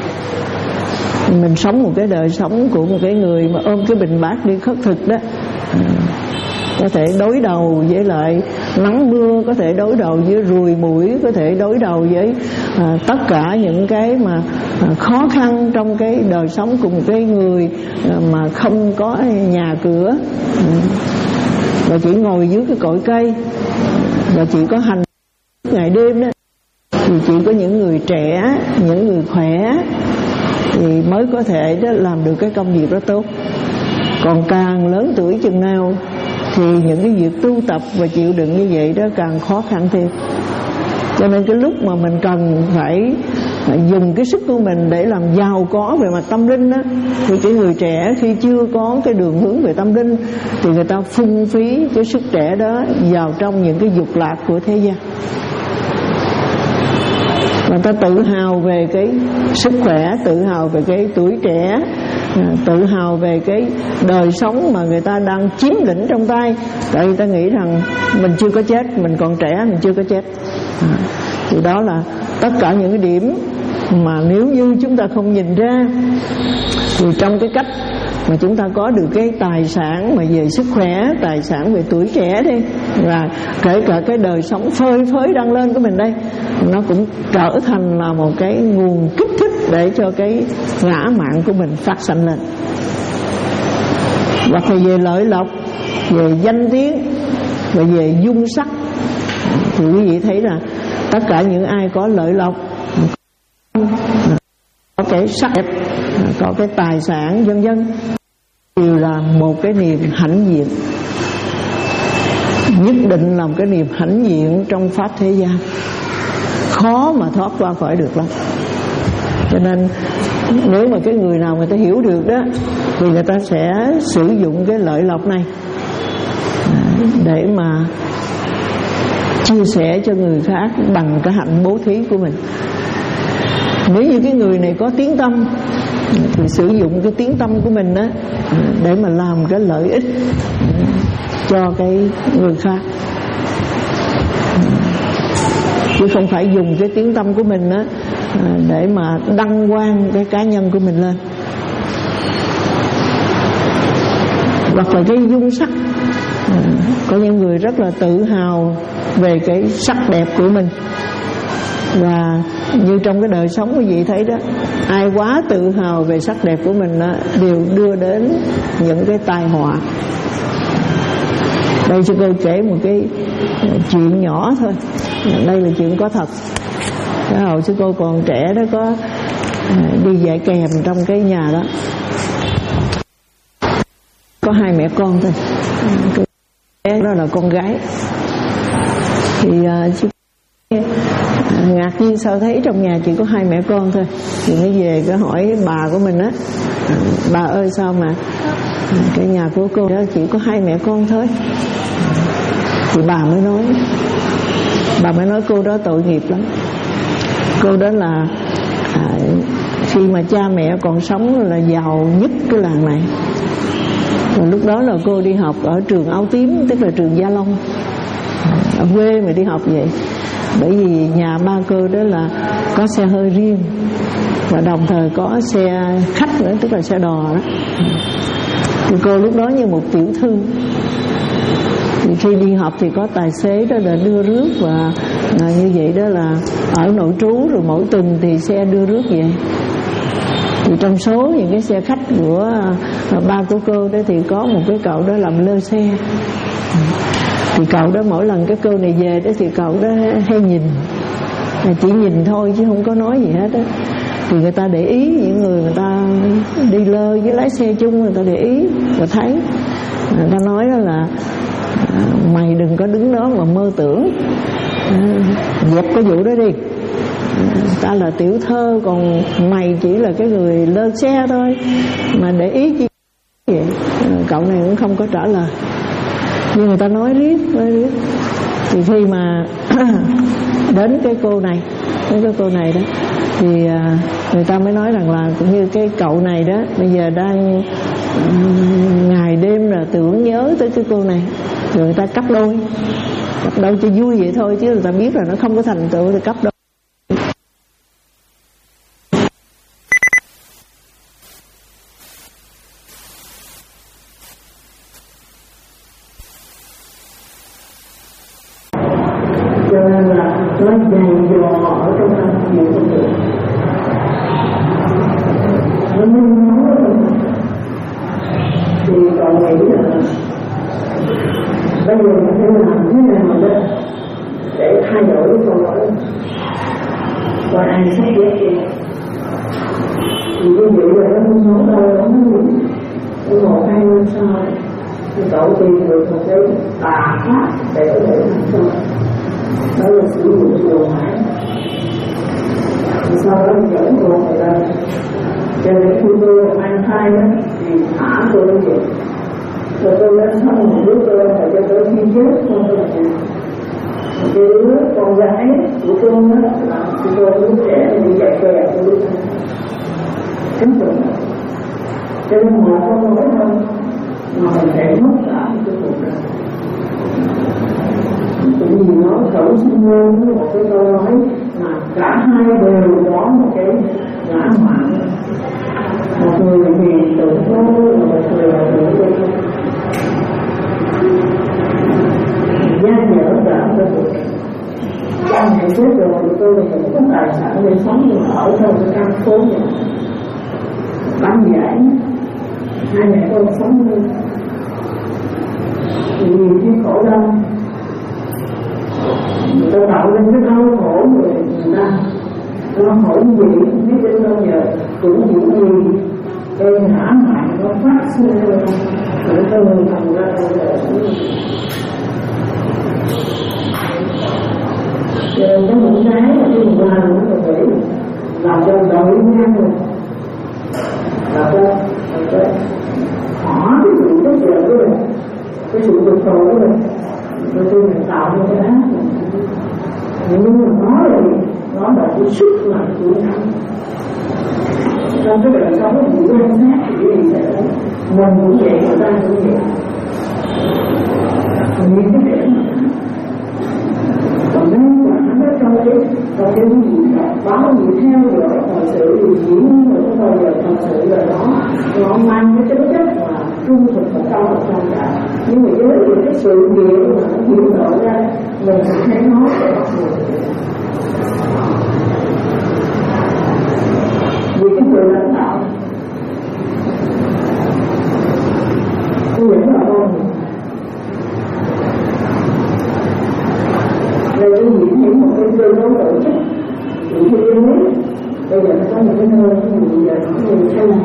mình sống một cái đời sống của một cái người mà ôm cái bình bát đi khất thực đó, à, có thể đối đầu với lại nắng mưa, có thể đối đầu với ruồi muỗi, có thể đối đầu với à, tất cả những cái mà à, khó khăn trong cái đời sống của một cái người à, mà không có nhà cửa, à, và chỉ ngồi dưới cái cội cây, và chỉ có hành ngày đêm đó. Thì chỉ có những người trẻ, những người khỏe thì mới có thể đó làm được cái công việc đó tốt. Còn càng lớn tuổi chừng nào thì những cái việc tu tập và chịu đựng như vậy đó càng khó khăn thêm. Cho nên cái lúc mà mình cần phải dùng cái sức của mình để làm giàu có về mặt tâm linh đó, thì cái người trẻ khi chưa có cái đường hướng về tâm linh thì người ta phung phí cái sức trẻ đó vào trong những cái dục lạc của thế gian. Người ta tự hào về cái sức khỏe, tự hào về cái tuổi trẻ, tự hào về cái đời sống mà người ta đang chiếm lĩnh trong tay. Tại người ta nghĩ rằng mình chưa có chết, mình còn trẻ, mình chưa có chết. Thì đó là tất cả những cái điểm mà nếu như chúng ta không nhìn ra, thì trong cái cách mà chúng ta có được cái tài sản mà về sức khỏe, tài sản về tuổi trẻ đi, và kể cả cái đời sống phơi phới đang lên của mình đây, nó cũng trở thành là một cái nguồn kích thích để cho cái ngã mạn của mình phát sanh lên. Hoặc là về lợi lộc, về danh tiếng và về dung sắc, thì quý vị thấy là tất cả những ai có lợi lộc, có cái sắc đẹp, có cái tài sản vân vân, đều là một cái niềm hãnh diện, nhất định là một cái niềm hãnh diện trong pháp thế gian, khó mà thoát qua khỏi được lắm. Cho nên nếu mà cái người nào người ta hiểu được đó, thì người ta sẽ sử dụng cái lợi lộc này để mà chia sẻ cho người khác bằng cái hạnh bố thí của mình. Nếu như cái người này có tiếng tâm thì sử dụng cái tiếng tâm của mình đó để mà làm cái lợi ích cho cái người khác, chứ không phải dùng cái tiếng tâm của mình đó để mà đăng quang cái cá nhân của mình lên. Hoặc là cái dung sắc, có những người rất là tự hào về cái sắc đẹp của mình, và như trong cái đời sống quý vị thấy đó, ai quá tự hào về sắc đẹp của mình đó, đều đưa đến những cái tai họa. Đây cho cô kể một cái chuyện nhỏ thôi, đây là chuyện có thật. Cái hồi sư cô còn trẻ đó, có đi dạy kèm trong cái nhà đó, có hai mẹ con thôi, cái bé đó là con gái. Thì uh, ngạc nhiên sao thấy trong nhà chỉ có hai mẹ con thôi. Thì mới về cái hỏi bà của mình á, bà ơi sao mà cái nhà của cô đó chỉ có hai mẹ con thôi. Thì bà mới nói, bà mới nói cô đó tội nghiệp lắm. Cô đó là à, khi mà cha mẹ còn sống là giàu nhất cái làng này. Và lúc đó là cô đi học ở trường Áo Tím, tức là trường Gia Long, ở quê mà đi học vậy. Bởi vì nhà ba cô đó là có xe hơi riêng, và đồng thời có xe khách nữa, tức là xe đò đó. Thì cô lúc đó như một tiểu thư. Thì khi đi học thì có tài xế đó là đưa rước, và à, như vậy đó là ở nội trú, rồi mỗi tuần thì xe đưa rước vậy. Thì trong số những cái xe khách của à, ba của cô đó thì có một cái cậu đó làm lơ xe. Thì cậu đó mỗi lần cái cô này về đó thì cậu đó hay nhìn, chỉ nhìn thôi chứ không có nói gì hết đó. Thì người ta để ý, những người người ta đi lơ với lái xe chung, người ta để ý và thấy, người ta nói đó là mày đừng có đứng đó mà mơ tưởng, dẹp cái vụ đó đi, ta là tiểu thơ, còn mày chỉ là cái người lơ xe thôi mà để ý chi vậy. Cậu này cũng không có trả lời, nhưng người ta nói riết nói riết. Thì khi mà đến cái cô này, đến cái cô này đó, thì người ta mới nói rằng là cũng như cái cậu này đó bây giờ đang ngày đêm là tưởng nhớ tới cái cô này, rồi người ta cắt đôi, cắt đôi cho vui vậy thôi, chứ người ta biết là nó không có thành tựu thì cắt đôi. Cho nên là nó dày dò ở trong tâm nhiều con người, nó muốn nói thì còn nghĩ là bây giờ mình phải làm thế nào đó để thay đổi cái câu hỏi, và ai sắp ghét gì thì như vậy là nó không nói đâu, nó nói gì một hai năm sau thì cậu tìm được một cái tà pháp để có thể làm cho đó là sử dụng dầu mãi. Sau đó dẫn cô này lên, cho nên khi tôi mang thai đó thì thả tôi lên vậy, rồi tôi lên xong một đứa tôi phải cho tôi khi chết không tôi là cái đứa con gái của tôi đó là khi tôi lúc trẻ thì dạy kè tôi lúc này cấm bệnh, cho nên họ không nói đâu mà mình phải mất cả cái cuộc đời. Tự nhiên nó khẩu sinh ngôn với một cái câu nói mà cả hai đều có một cái ngã mạn, một người là hiền tự cố, một người là tự đi gian dở cả cho tôi. Cha mẹ chết rồi thì tôi là những cái tài sản để sống nhưng ở trong cái căn phố này bán giải hai mẹ tôi sống luôn vì cái khổ đau người ta tạo lên cái đau khổ người người ta lo khổ gì không biết đến bao giờ cũng những gì cái ngã mạn nó phát sinh ra để tôi thành ra cho nên có những cái mà cái mình làm nó là phải làm cho đội ngang rồi là cho là cho hỏi cái sự chất lượng của mình cái sự vượt trội của mình rồi tôi mình tạo ra cái đó nhưng mà nói là nó là cái sức mạnh của nó trong cái đời sống của quan sát thì cái gì sẽ mình cũng vậy người ta cũng vậy những cái điểm còn nếu mà nó trong cái trong cái gì báo gì theo dõi thời sự gì diễn nhưng mà không bao giờ thật sự là nó nó mang cái tính chất mà trung thực một trăm một trăm cả nhưng mà với những cái sự việc mà nó diễn lộ ra mình sẽ thấy nó sẽ bắt người vì cái người lãnh đạo tôi nghĩ là con đây cái diễn những một cái cơ cấu tổ chức thì khi đi biết bây giờ nó có một cái nơi bây giờ nó có nhiều thay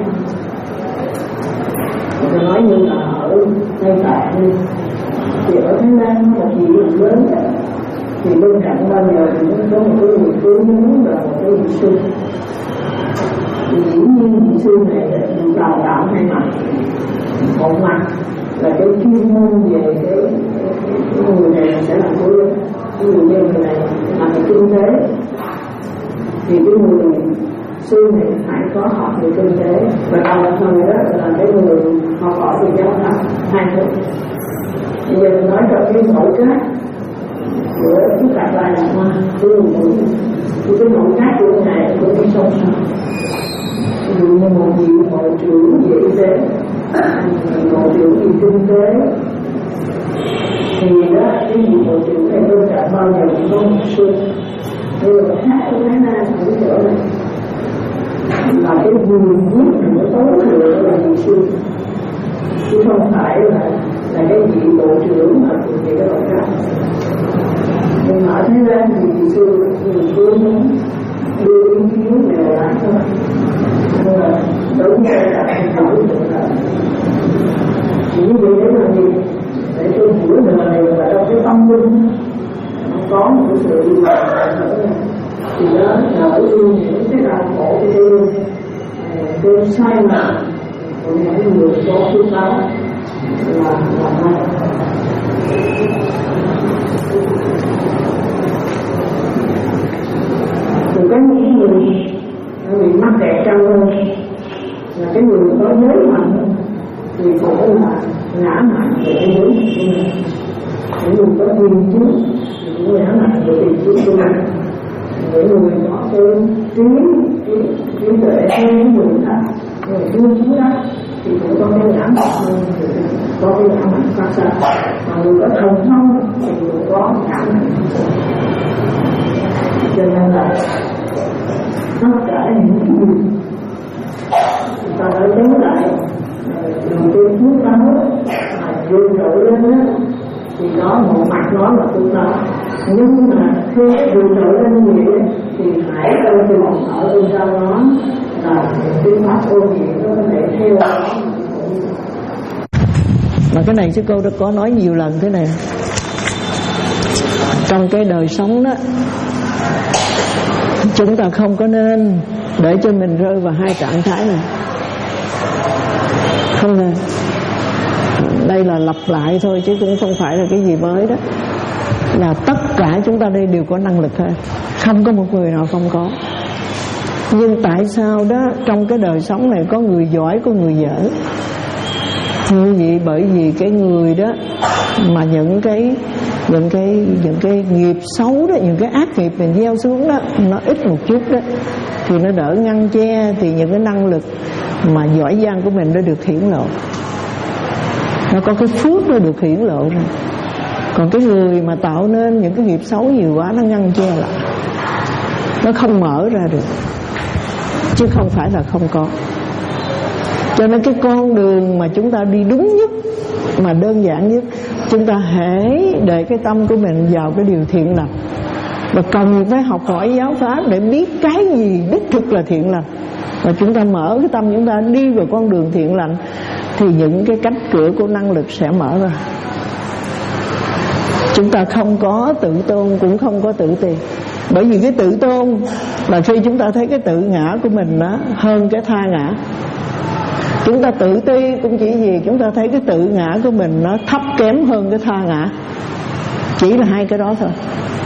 người ta nói như là ở Tây Tạng đi thì ở Thái Lan một gì lớn thì bên cạnh bao giờ thì nó có một cái người cứu muốn và một cái vị sư thì dĩ nhiên vị sư này được đào tạo hai mặt một mặt là cái chuyên môn về cái, cái, cái người này sẽ làm cố vấn ví dụ như người này làm về kinh tế thì cái người sư này phải có học về kinh tế và đồng thời đó là cái người học hỏi về giáo pháp hai thứ. Bây giờ mình nói cho cái mẫu cát của cái cặp lại là hoa cái người thì cái mẫu cát của người này cũng đi song song ví dụ như một vị bộ trưởng về y tế bộ trưởng về kinh tế thì đó cái vị bộ trưởng này bên cạnh bao giờ cũng có một sư như là khác ở Thái Lan ở cái chỗ này là cái người viết của tối thượng là vị sư chứ không phải là là cái vị bộ trưởng mà thuộc về cái đội khác nhưng mà ở Thái Lan thì vị sư người tôi muốn đưa ý kiến về lại thôi nhưng mà đúng ra là không đổi được là chỉ như vậy để làm gì để tôi hiểu được là này là trong cái tâm linh không có một cái sự đi vào thì đó là ưu những cái đau khổ của tôi tôi sai lầm của những người có phước báo là là hay thì có những người nó bị mắc kẹt trong hơn là cái người có giới mạnh hơn thì khổ là ngã mạnh về cái giới mạnh những người có tiền trước thì cũng ngã mạnh về tiền trước của mình những người có cái trí trí trí tuệ hơn những người khác người thương chú đó thì cũng có cái ngã mạnh hơn có cái ngã mạnh phát ra mà người có thần thông thì cũng có ngã mạnh cho nên là tất cả những cái gì người ta đã chống lại dùng cái phước báo mà vươn trội lên đó thì đó một mặt nó là phước báo nhưng mà khi vươn trội lên như vậy thì hãy coi chừng ở bên trong nó là cái pháp ô nhiễm nó có thể theo đó. Mà cái này sư cô đã có nói nhiều lần thế này trong cái đời sống đó chúng ta không có nên để cho mình rơi vào hai trạng thái này không nên. Đây là lặp lại thôi chứ cũng không phải là cái gì mới đó, là tất cả chúng ta đây đều có năng lực hết, không có một người nào không có. Nhưng tại sao đó trong cái đời sống này có người giỏi có người dở? Như vậy bởi vì cái người đó mà những cái những cái những cái nghiệp xấu đó, những cái ác nghiệp mình gieo xuống đó nó ít một chút đó thì nó đỡ ngăn che, thì những cái năng lực mà giỏi giang của mình đã được hiển lộ, nó có cái phước nó được hiển lộ ra. Còn cái người mà tạo nên những cái nghiệp xấu nhiều quá, nó ngăn che lại, nó không mở ra được, chứ không phải là không có. Cho nên cái con đường mà chúng ta đi đúng nhất, mà đơn giản nhất, chúng ta hãy để cái tâm của mình vào cái điều thiện lành, và cần phải học hỏi giáo pháp để biết cái gì đích thực là thiện lành. Và chúng ta mở cái tâm chúng ta đi vào con đường thiện lành, thì những cái cánh cửa của năng lực sẽ mở ra. Chúng ta không có tự tôn, cũng không có tự ti. Bởi vì cái tự tôn là khi chúng ta thấy cái tự ngã của mình đó hơn cái tha ngã. Chúng ta tự ti cũng chỉ gì chúng ta thấy cái tự ngã của mình nó thấp kém hơn cái tha ngã. Chỉ là hai cái đó thôi.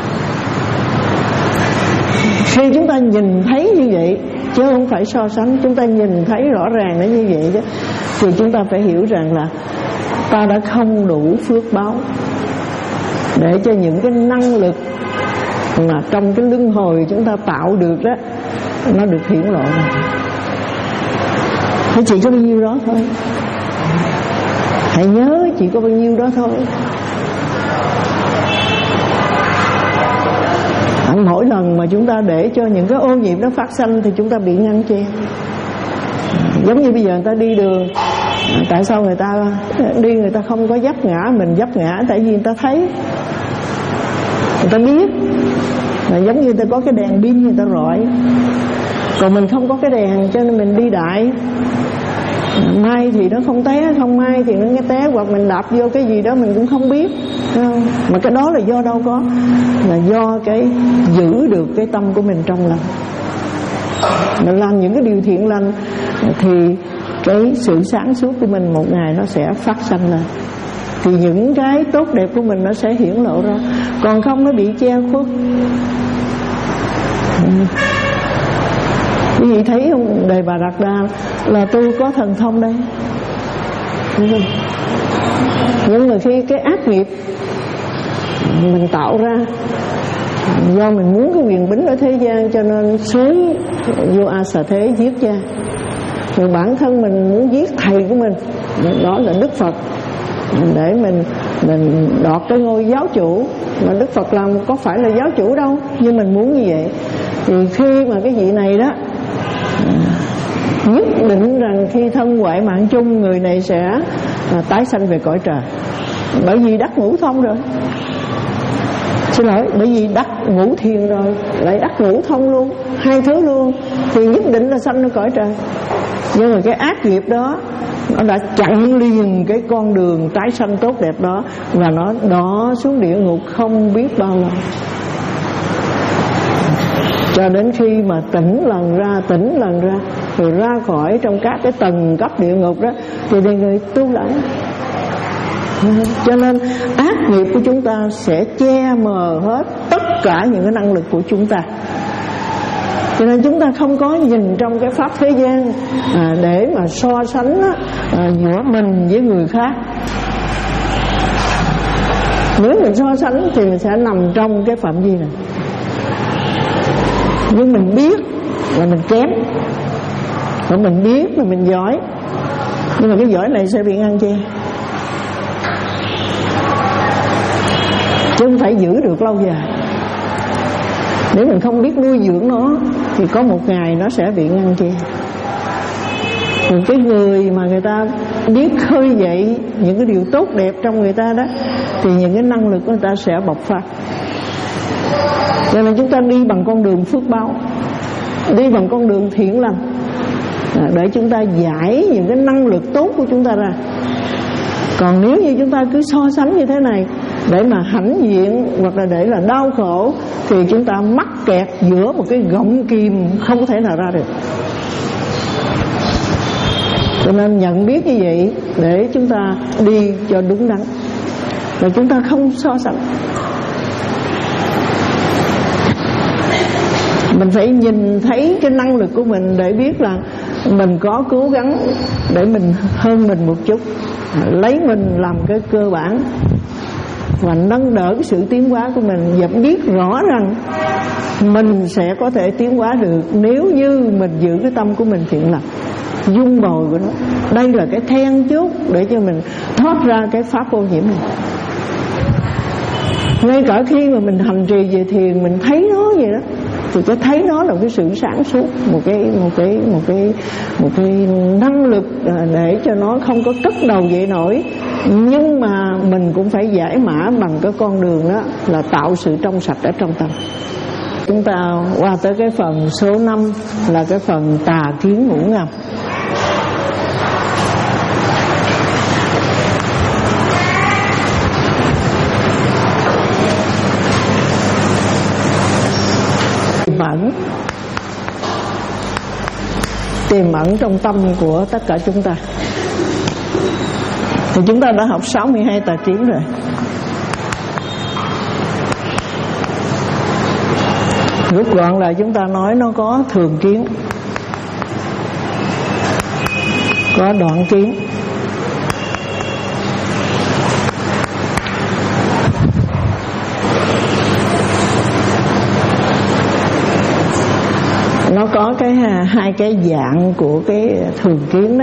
Khi chúng ta nhìn thấy như vậy, chứ không phải so sánh, chúng ta nhìn thấy rõ ràng nó như vậy chứ, thì chúng ta phải hiểu rằng là ta đã không đủ phước báo để cho những cái năng lực mà trong cái luân hồi chúng ta tạo được đó, nó được hiển lộ ra. Thế chỉ có bao nhiêu đó thôi. Hãy nhớ chỉ có bao nhiêu đó thôi. Mỗi lần mà chúng ta để cho những cái ô nhiễm nó phát sinh thì chúng ta bị ngăn che. Giống như bây giờ người ta đi đường, tại sao người ta đi người ta không có vấp ngã, mình vấp ngã? Tại vì người ta thấy, người ta biết. Là giống như người ta có cái đèn pin người ta rọi, còn mình không có cái đèn cho nên mình đi đại. May thì nó không té, không may thì nó nghe té, hoặc mình đạp vô cái gì đó mình cũng không biết, không? Mà cái đó là do đâu có, là do cái giữ được cái tâm của mình trong lành. Mình làm những cái điều thiện lành thì cái sự sáng suốt của mình một ngày nó sẽ phát sanh lên, thì những cái tốt đẹp của mình nó sẽ hiển lộ ra. Còn không nó bị che khuất. Quý vị thấy không, Đề Bà Đạt Đa là tôi có thần thông đây, nhưng mà khi cái ác nghiệp mình tạo ra, do mình muốn cái quyền bính ở thế gian cho nên xúi vô A Xà Thế giết cha. Rồi bản thân mình muốn giết thầy của mình, đó là Đức Phật, để mình mình đoạt cái ngôi giáo chủ. Mà Đức Phật làm có phải là giáo chủ đâu, nhưng mình muốn như vậy. Thì khi mà cái vị này đó nhất định rằng khi thân ngoại mạng chung, người này sẽ à, tái sanh về cõi trời. Bởi vì đắc ngũ thông rồi, xin lỗi, bởi vì đắc ngũ thiền rồi, lại đắc ngũ thông luôn, hai thứ luôn, thì nhất định là sanh ở cõi trời. Nhưng mà cái ác nghiệp đó nó đã chặn liền cái con đường tái sanh tốt đẹp đó, và nó đỏ xuống địa ngục không biết bao lâu, cho đến khi mà tỉnh lần ra, tỉnh lần ra, rồi ra khỏi trong các cái tầng cấp địa ngục đó, thì để người tu lại. Cho nên ác nghiệp của chúng ta sẽ che mờ hết tất cả những cái năng lực của chúng ta. Cho nên chúng ta không có nhìn trong cái pháp thế gian à, để mà so sánh á, à, giữa mình với người khác. Nếu mình so sánh thì mình sẽ nằm trong cái phạm vi này. Nhưng mình biết là mình kém, và mình biết là mình giỏi, nhưng mà cái giỏi này sẽ bị ngăn che, chứ không phải giữ được lâu dài. Nếu mình không biết nuôi dưỡng nó thì có một ngày nó sẽ bị ngăn che. Còn cái người mà người ta biết khơi dậy những cái điều tốt đẹp trong người ta đó, thì những cái năng lực của người ta sẽ bộc phát. Cho nên chúng ta đi bằng con đường phước báo, đi bằng con đường thiện lành, để chúng ta giải những cái năng lực tốt của chúng ta ra. Còn nếu như chúng ta cứ so sánh như thế này để mà hãnh diện hoặc là để là đau khổ, thì chúng ta mắc kẹt giữa một cái gọng kìm không thể nào ra được. Cho nên nhận biết như vậy để chúng ta đi cho đúng đắn, và chúng ta không so sánh. Mình phải nhìn thấy cái năng lực của mình để biết là mình có cố gắng để mình hơn mình một chút, lấy mình làm cái cơ bản và nâng đỡ cái sự tiến hóa của mình, và biết rõ rằng mình sẽ có thể tiến hóa được nếu như mình giữ cái tâm của mình thiện lành. dung bồi của nó. Đây là cái then chốt để cho mình thoát ra cái pháp ô nhiễm này. Ngay cả khi mà mình hành trì về thiền, mình thấy nó vậy đó, thì cái thấy nó là cái sự sáng suốt, một cái một cái một cái một cái năng lực để cho nó không có cất đầu dậy nổi. Nhưng mà mình cũng phải giải mã bằng cái con đường đó là tạo sự trong sạch ở trong tâm. Chúng ta qua tới cái phần số năm là cái phần tà kiến ngủ ngầm. Tiềm ẩn tiềm ẩn trong tâm của tất cả chúng ta. Thì chúng ta đã học sáu mươi hai tà kiến rồi. Rút gọn lại chúng ta nói nó có thường kiến, có đoạn kiến, nó có cái hai cái dạng của cái thường kiến đó.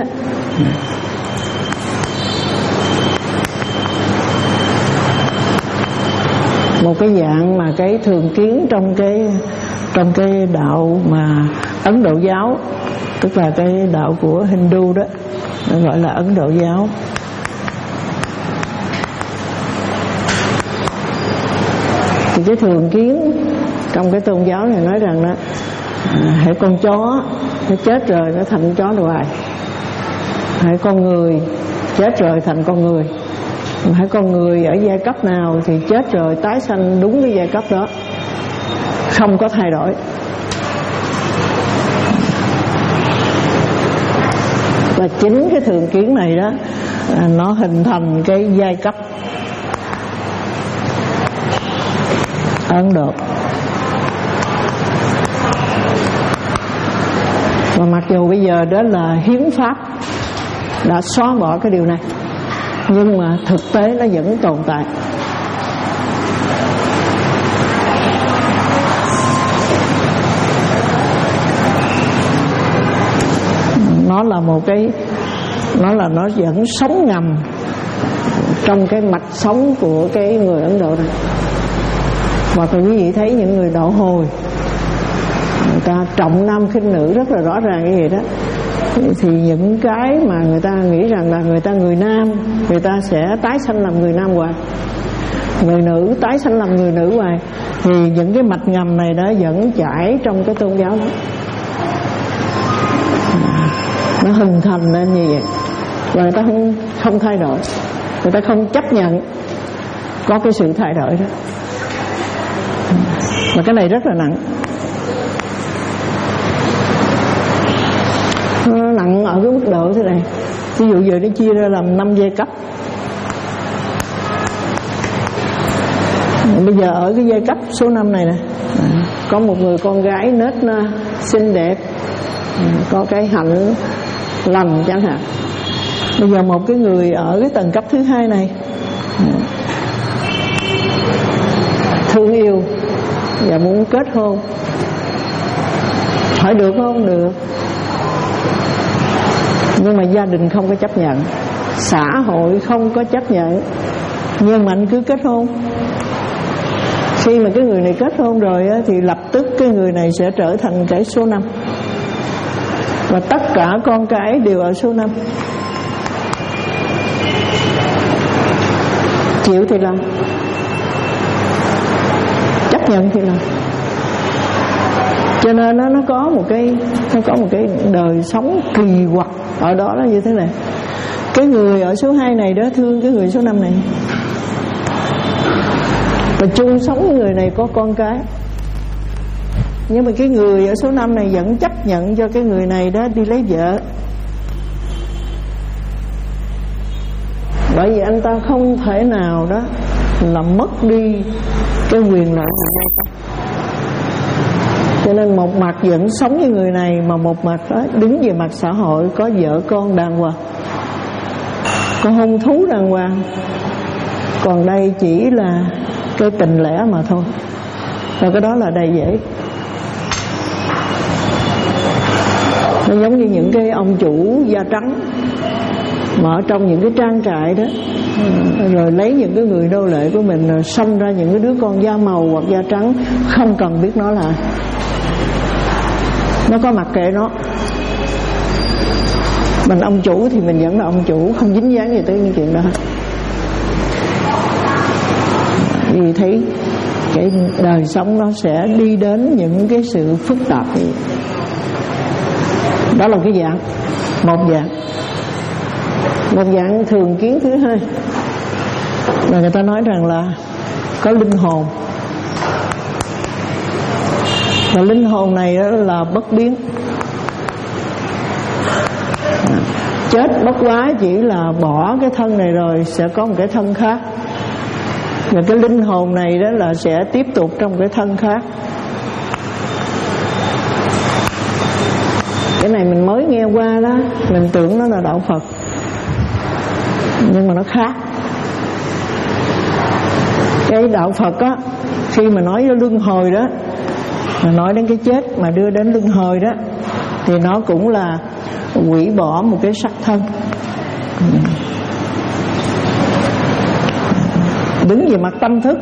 Một cái dạng mà cái thường kiến trong cái trong cái đạo mà Ấn Độ giáo, tức là cái đạo của Hindu đó, nó gọi là Ấn Độ giáo. Thì cái thường kiến trong cái tôn giáo này nói rằng đó, hãy con chó nó chết rồi nó thành chó đoài, hãy con người chết rồi thành con người, hãy con người ở giai cấp nào thì chết rồi tái sanh đúng cái giai cấp đó, không có thay đổi. Và chính cái thường kiến này đó, nó hình thành cái giai cấp Ấn Độ. Và mặc dù bây giờ đó là hiến pháp đã xóa bỏ cái điều này, nhưng mà thực tế nó vẫn tồn tại. Nó là một cái, nó là nó vẫn sống ngầm trong cái mạch sống của cái người Ấn Độ này. Và quý vị thấy những người đạo hồi, người ta trọng nam khinh nữ rất là rõ ràng như vậy đó. Thì những cái mà người ta nghĩ rằng là người ta người nam, người ta sẽ tái sanh làm người nam hoài, người nữ tái sanh làm người nữ hoài. Thì những cái mạch ngầm này đó vẫn chảy trong cái tôn giáo đó, nó hình thành lên như vậy. Và người ta không, không thay đổi, người ta không chấp nhận có cái sự thay đổi đó. Mà cái này rất là nặng. Nó nặng ở cái mức độ thế này. Ví dụ giờ nó chia ra làm năm giai cấp. Bây giờ ở cái giai cấp số năm này nè, có một người con gái nết na, xinh đẹp, có cái hạnh lành chẳng hạn. Bây giờ một cái người ở cái tầng cấp thứ hai này thương yêu và muốn kết hôn, hỏi được không? Được. Nhưng mà gia đình không có chấp nhận, xã hội không có chấp nhận, nhưng mà anh cứ kết hôn. Khi mà cái người này kết hôn rồi á, thì lập tức cái người này sẽ trở thành cái số năm, và tất cả con cái đều ở số năm. Chịu thì làm, chấp nhận thì làm. Cho nên nó nó có một cái nó có một cái đời sống kỳ quặc ở đó là như thế này. Cái người ở số hai này đó thương cái người số năm này, và chung sống với người này có con cái. Nhưng mà cái người ở số năm này vẫn chấp nhận cho cái người này đó đi lấy vợ, bởi vì anh ta không thể nào đó là mất đi cái quyền lợi của người ta. Cho nên một mặt vẫn sống với người này, mà một mặt đó đứng về mặt xã hội có vợ con đàng hoàng, có hôn thú đàng hoàng. Còn đây chỉ là cái tình lẽ mà thôi, và cái đó là đầy dễ. Nó giống như những cái ông chủ da trắng mà ở trong những cái trang trại đó, rồi lấy những cái người nô lệ của mình rồi sanh ra những cái đứa con da màu hoặc da trắng, không cần biết nó là, nó có mặc kệ nó. Mình ông chủ thì mình vẫn là ông chủ, không dính dáng gì tới những chuyện đó. Vì thấy cái đời sống nó sẽ đi đến những cái sự phức tạp vậy. Đó là cái dạng, một dạng. Một dạng thường kiến thứ hai là người ta nói rằng là có linh hồn. Và linh hồn này là bất biến, chết bất quá chỉ là bỏ cái thân này rồi sẽ có một cái thân khác. Và cái linh hồn này đó là sẽ tiếp tục trong cái thân khác. Cái này mình mới nghe qua đó, mình tưởng nó là đạo Phật, nhưng mà nó khác. Cái đạo Phật á, khi mà nói đến luân hồi đó, mà nói đến cái chết mà đưa đến luân hồi đó, thì nó cũng là hủy bỏ một cái sắc thân. Đứng về mặt tâm thức,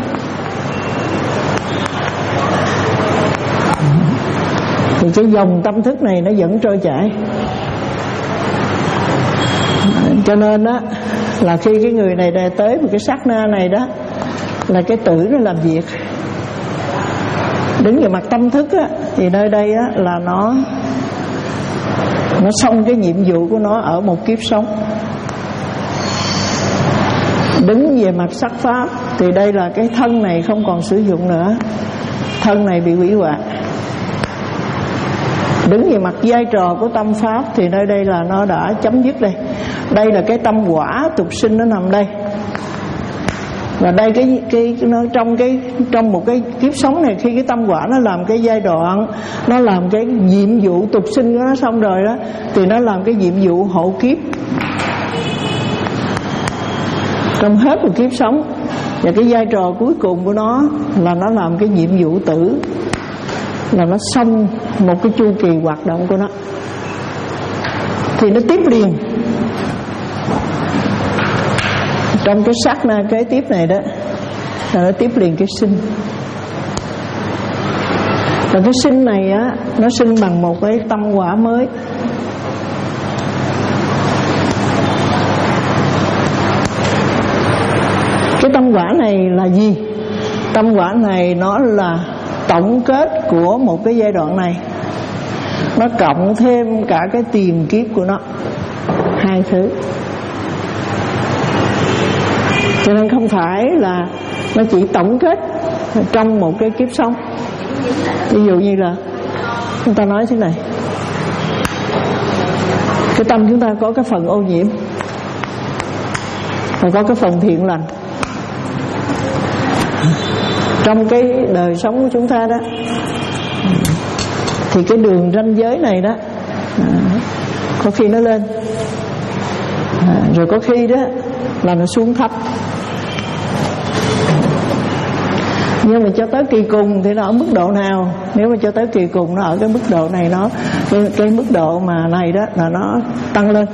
thì cái dòng tâm thức này nó vẫn trôi chảy. Cho nên đó là khi cái người này đề tới một cái sát na này đó, là cái tử nó làm việc. Đứng về mặt tâm thức á, thì nơi đây á, là nó nó xong cái nhiệm vụ của nó ở một kiếp sống. Đứng về mặt sắc pháp thì đây là cái thân này không còn sử dụng nữa, thân này bị hủy hoại. Đứng về mặt vai trò của tâm pháp thì nơi đây là nó đã chấm dứt đây. Đây là cái tâm quả tục sinh nó nằm đây. Và đây cái cái nó trong cái trong một cái kiếp sống này, khi cái tâm quả nó làm cái giai đoạn, nó làm cái nhiệm vụ tục sinh của nó xong rồi đó, thì nó làm cái nhiệm vụ hộ kiếp trong hết một kiếp sống. Và cái vai trò cuối cùng của nó là nó làm cái nhiệm vụ tử, là nó xong một cái chu kỳ hoạt động của nó, thì nó tiếp liền trong cái sát na kế tiếp này đó, là nó tiếp liền cái sinh. Và cái sinh này á, nó sinh bằng một cái tâm quả mới. Cái tâm quả này là gì? Tâm quả này nó là tổng kết của một cái giai đoạn này, nó cộng thêm cả cái tiền kiếp của nó, hai thứ. Cho nên không phải là nó chỉ tổng kết trong một cái kiếp sống. Ví dụ như là chúng ta nói thế này, cái tâm chúng ta có cái phần ô nhiễm và có cái phần thiện lành. Trong cái đời sống của chúng ta đó, thì cái đường ranh giới này đó, có khi nó lên, rồi có khi đó là nó xuống thấp. Nhưng mà cho tới kỳ cùng thì nó ở mức độ nào? Nếu mà cho tới kỳ cùng nó ở cái mức độ này, nó cái, cái mức độ mà này đó là nó tăng lên.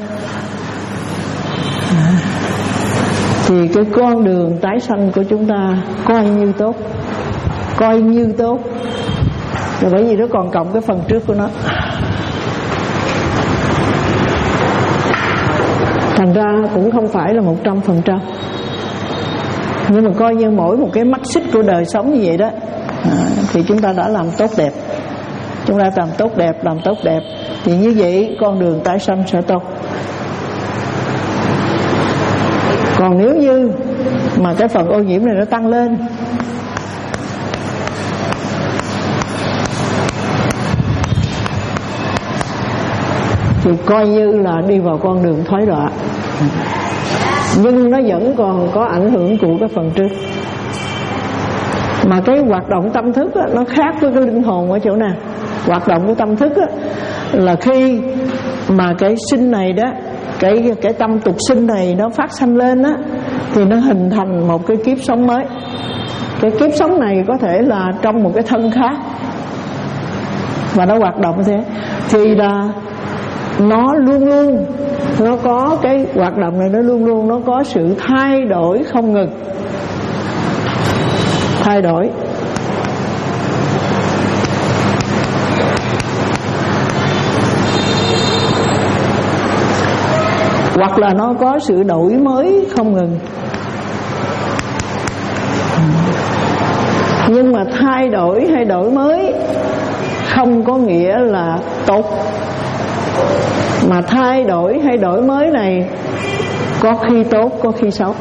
À, thì cái con đường tái sanh của chúng ta coi như tốt, coi như tốt, là bởi vì nó còn cộng cái phần trước của nó. Thành ra cũng không phải là một trăm phần trăm, nhưng mà coi như mỗi một cái mắt xích của đời sống như vậy đó, à, thì chúng ta đã làm tốt đẹp. Chúng ta làm tốt đẹp, làm tốt đẹp, thì như vậy con đường tái sanh sẽ tốt. Còn nếu như mà cái phần ô nhiễm này nó tăng lên, thì coi như là đi vào con đường thoái đọa. Nhưng nó vẫn còn có ảnh hưởng của cái phần trước. Mà cái hoạt động tâm thức á, nó khác với cái linh hồn ở chỗ nào? Hoạt động của tâm thức á, là khi mà cái sinh này đó, cái cái tâm tục sinh này nó phát sanh lên á, thì nó hình thành một cái kiếp sống mới. Cái kiếp sống này có thể là trong một cái thân khác, và nó hoạt động thế. thì là nó luôn luôn, nó có cái hoạt động này, nó luôn luôn nó có sự thay đổi không ngừng, thay đổi. Hoặc là nó có sự đổi mới không ngừng. Nhưng mà thay đổi hay đổi mới không có nghĩa là tốt, mà thay đổi hay đổi mới này có khi tốt có khi xấu,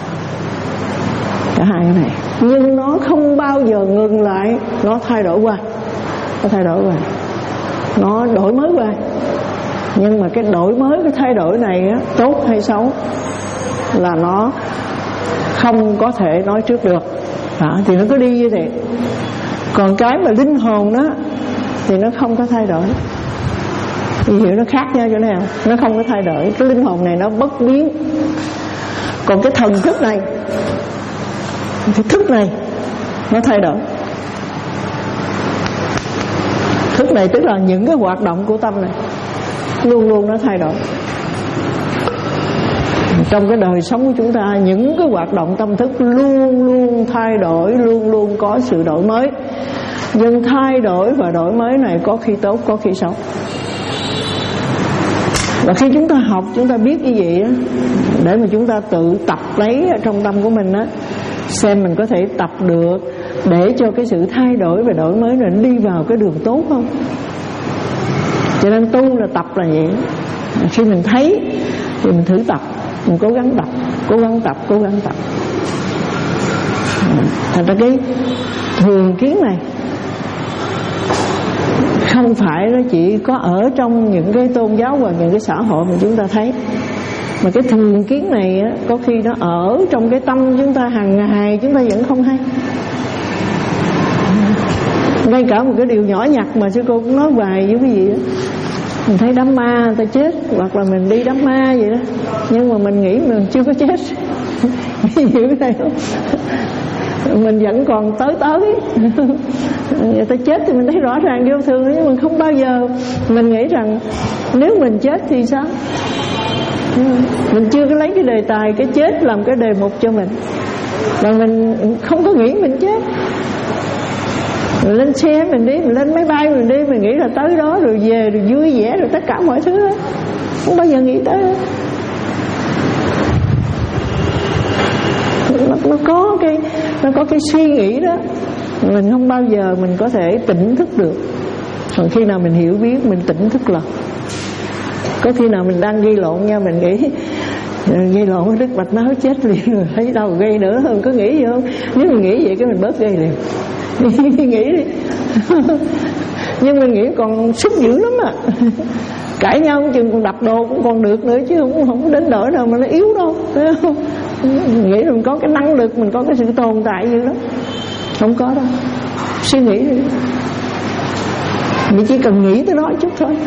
cả hai cái này. Nhưng nó không bao giờ ngừng lại, nó thay đổi qua, nó thay đổi qua, nó đổi mới qua. Nhưng mà cái đổi mới, cái thay đổi này á, tốt hay xấu là nó không có thể nói trước được. Đó, thì nó cứ đi như thế. Còn cái mà linh hồn đó thì nó không có thay đổi. Thì hiểu nó khác nhau chỗ nào? Nó không có thay đổi. Cái linh hồn này nó bất biến. Còn cái thần thức này, cái thức này nó thay đổi. Thức này tức là những cái hoạt động của tâm này luôn luôn nó thay đổi. Trong cái đời sống của chúng ta, những cái hoạt động tâm thức luôn luôn thay đổi, luôn luôn có sự đổi mới. Nhưng thay đổi và đổi mới này có khi tốt, có khi xấu. Và khi chúng ta học, chúng ta biết cái gì á, để mà chúng ta tự tập lấy trong tâm của mình á, xem mình có thể tập được để cho cái sự thay đổi và đổi mới này đi vào cái đường tốt không. Cho nên tu là tập là vậy. Khi mình thấy thì mình thử tập, mình cố gắng tập, cố gắng tập, cố gắng tập. Thành ra cái thường kiến này không phải nó chỉ có ở trong những cái tôn giáo và những cái xã hội mà chúng ta thấy, mà cái thường kiến này á, có khi nó ở trong cái tâm chúng ta hàng ngày chúng ta vẫn không hay. Ngay cả một cái điều nhỏ nhặt mà sư cô cũng nói hoài với quý vị đó, mình thấy đám ma người ta chết, hoặc là mình đi đám ma vậy đó, nhưng mà mình nghĩ mình chưa có chết. Hiểu cái này không? Mình vẫn còn tới tới. Người ta chết thì mình thấy rõ ràng vô thường, nhưng mình không bao giờ mình nghĩ rằng nếu mình chết thì sao. Mình chưa có lấy cái đề tài cái chết làm cái đề mục cho mình, và mình không có nghĩ mình chết. Mình lên xe mình đi, mình lên máy bay mình đi, mình nghĩ là tới đó rồi về rồi vui vẻ rồi tất cả mọi thứ đó. Không bao giờ nghĩ tới đó. Nó, nó có cái nó có cái suy nghĩ đó, mình không bao giờ mình có thể tỉnh thức được. Còn khi nào mình hiểu biết mình tỉnh thức là có khi nào mình đang gây lộn nha, mình nghĩ gây lộn với Đức Bạch nói chết liền rồi, thấy đâu gây nữa hơn, có nghĩ gì không? Nếu mình nghĩ vậy cái mình bớt gây liền. Nghĩ đi. Nhưng mình nghĩ còn sức dữ lắm à. Cãi nhau chừng còn đập đồ cũng còn được nữa, chứ không không đến nỗi nào mà nó yếu đâu, thấy không? Mình nghĩ mình có cái năng lực, mình có cái sự tồn tại như đó. Không có đâu. Suy nghĩ đi. Mình chỉ cần nghĩ tới đó chút thôi.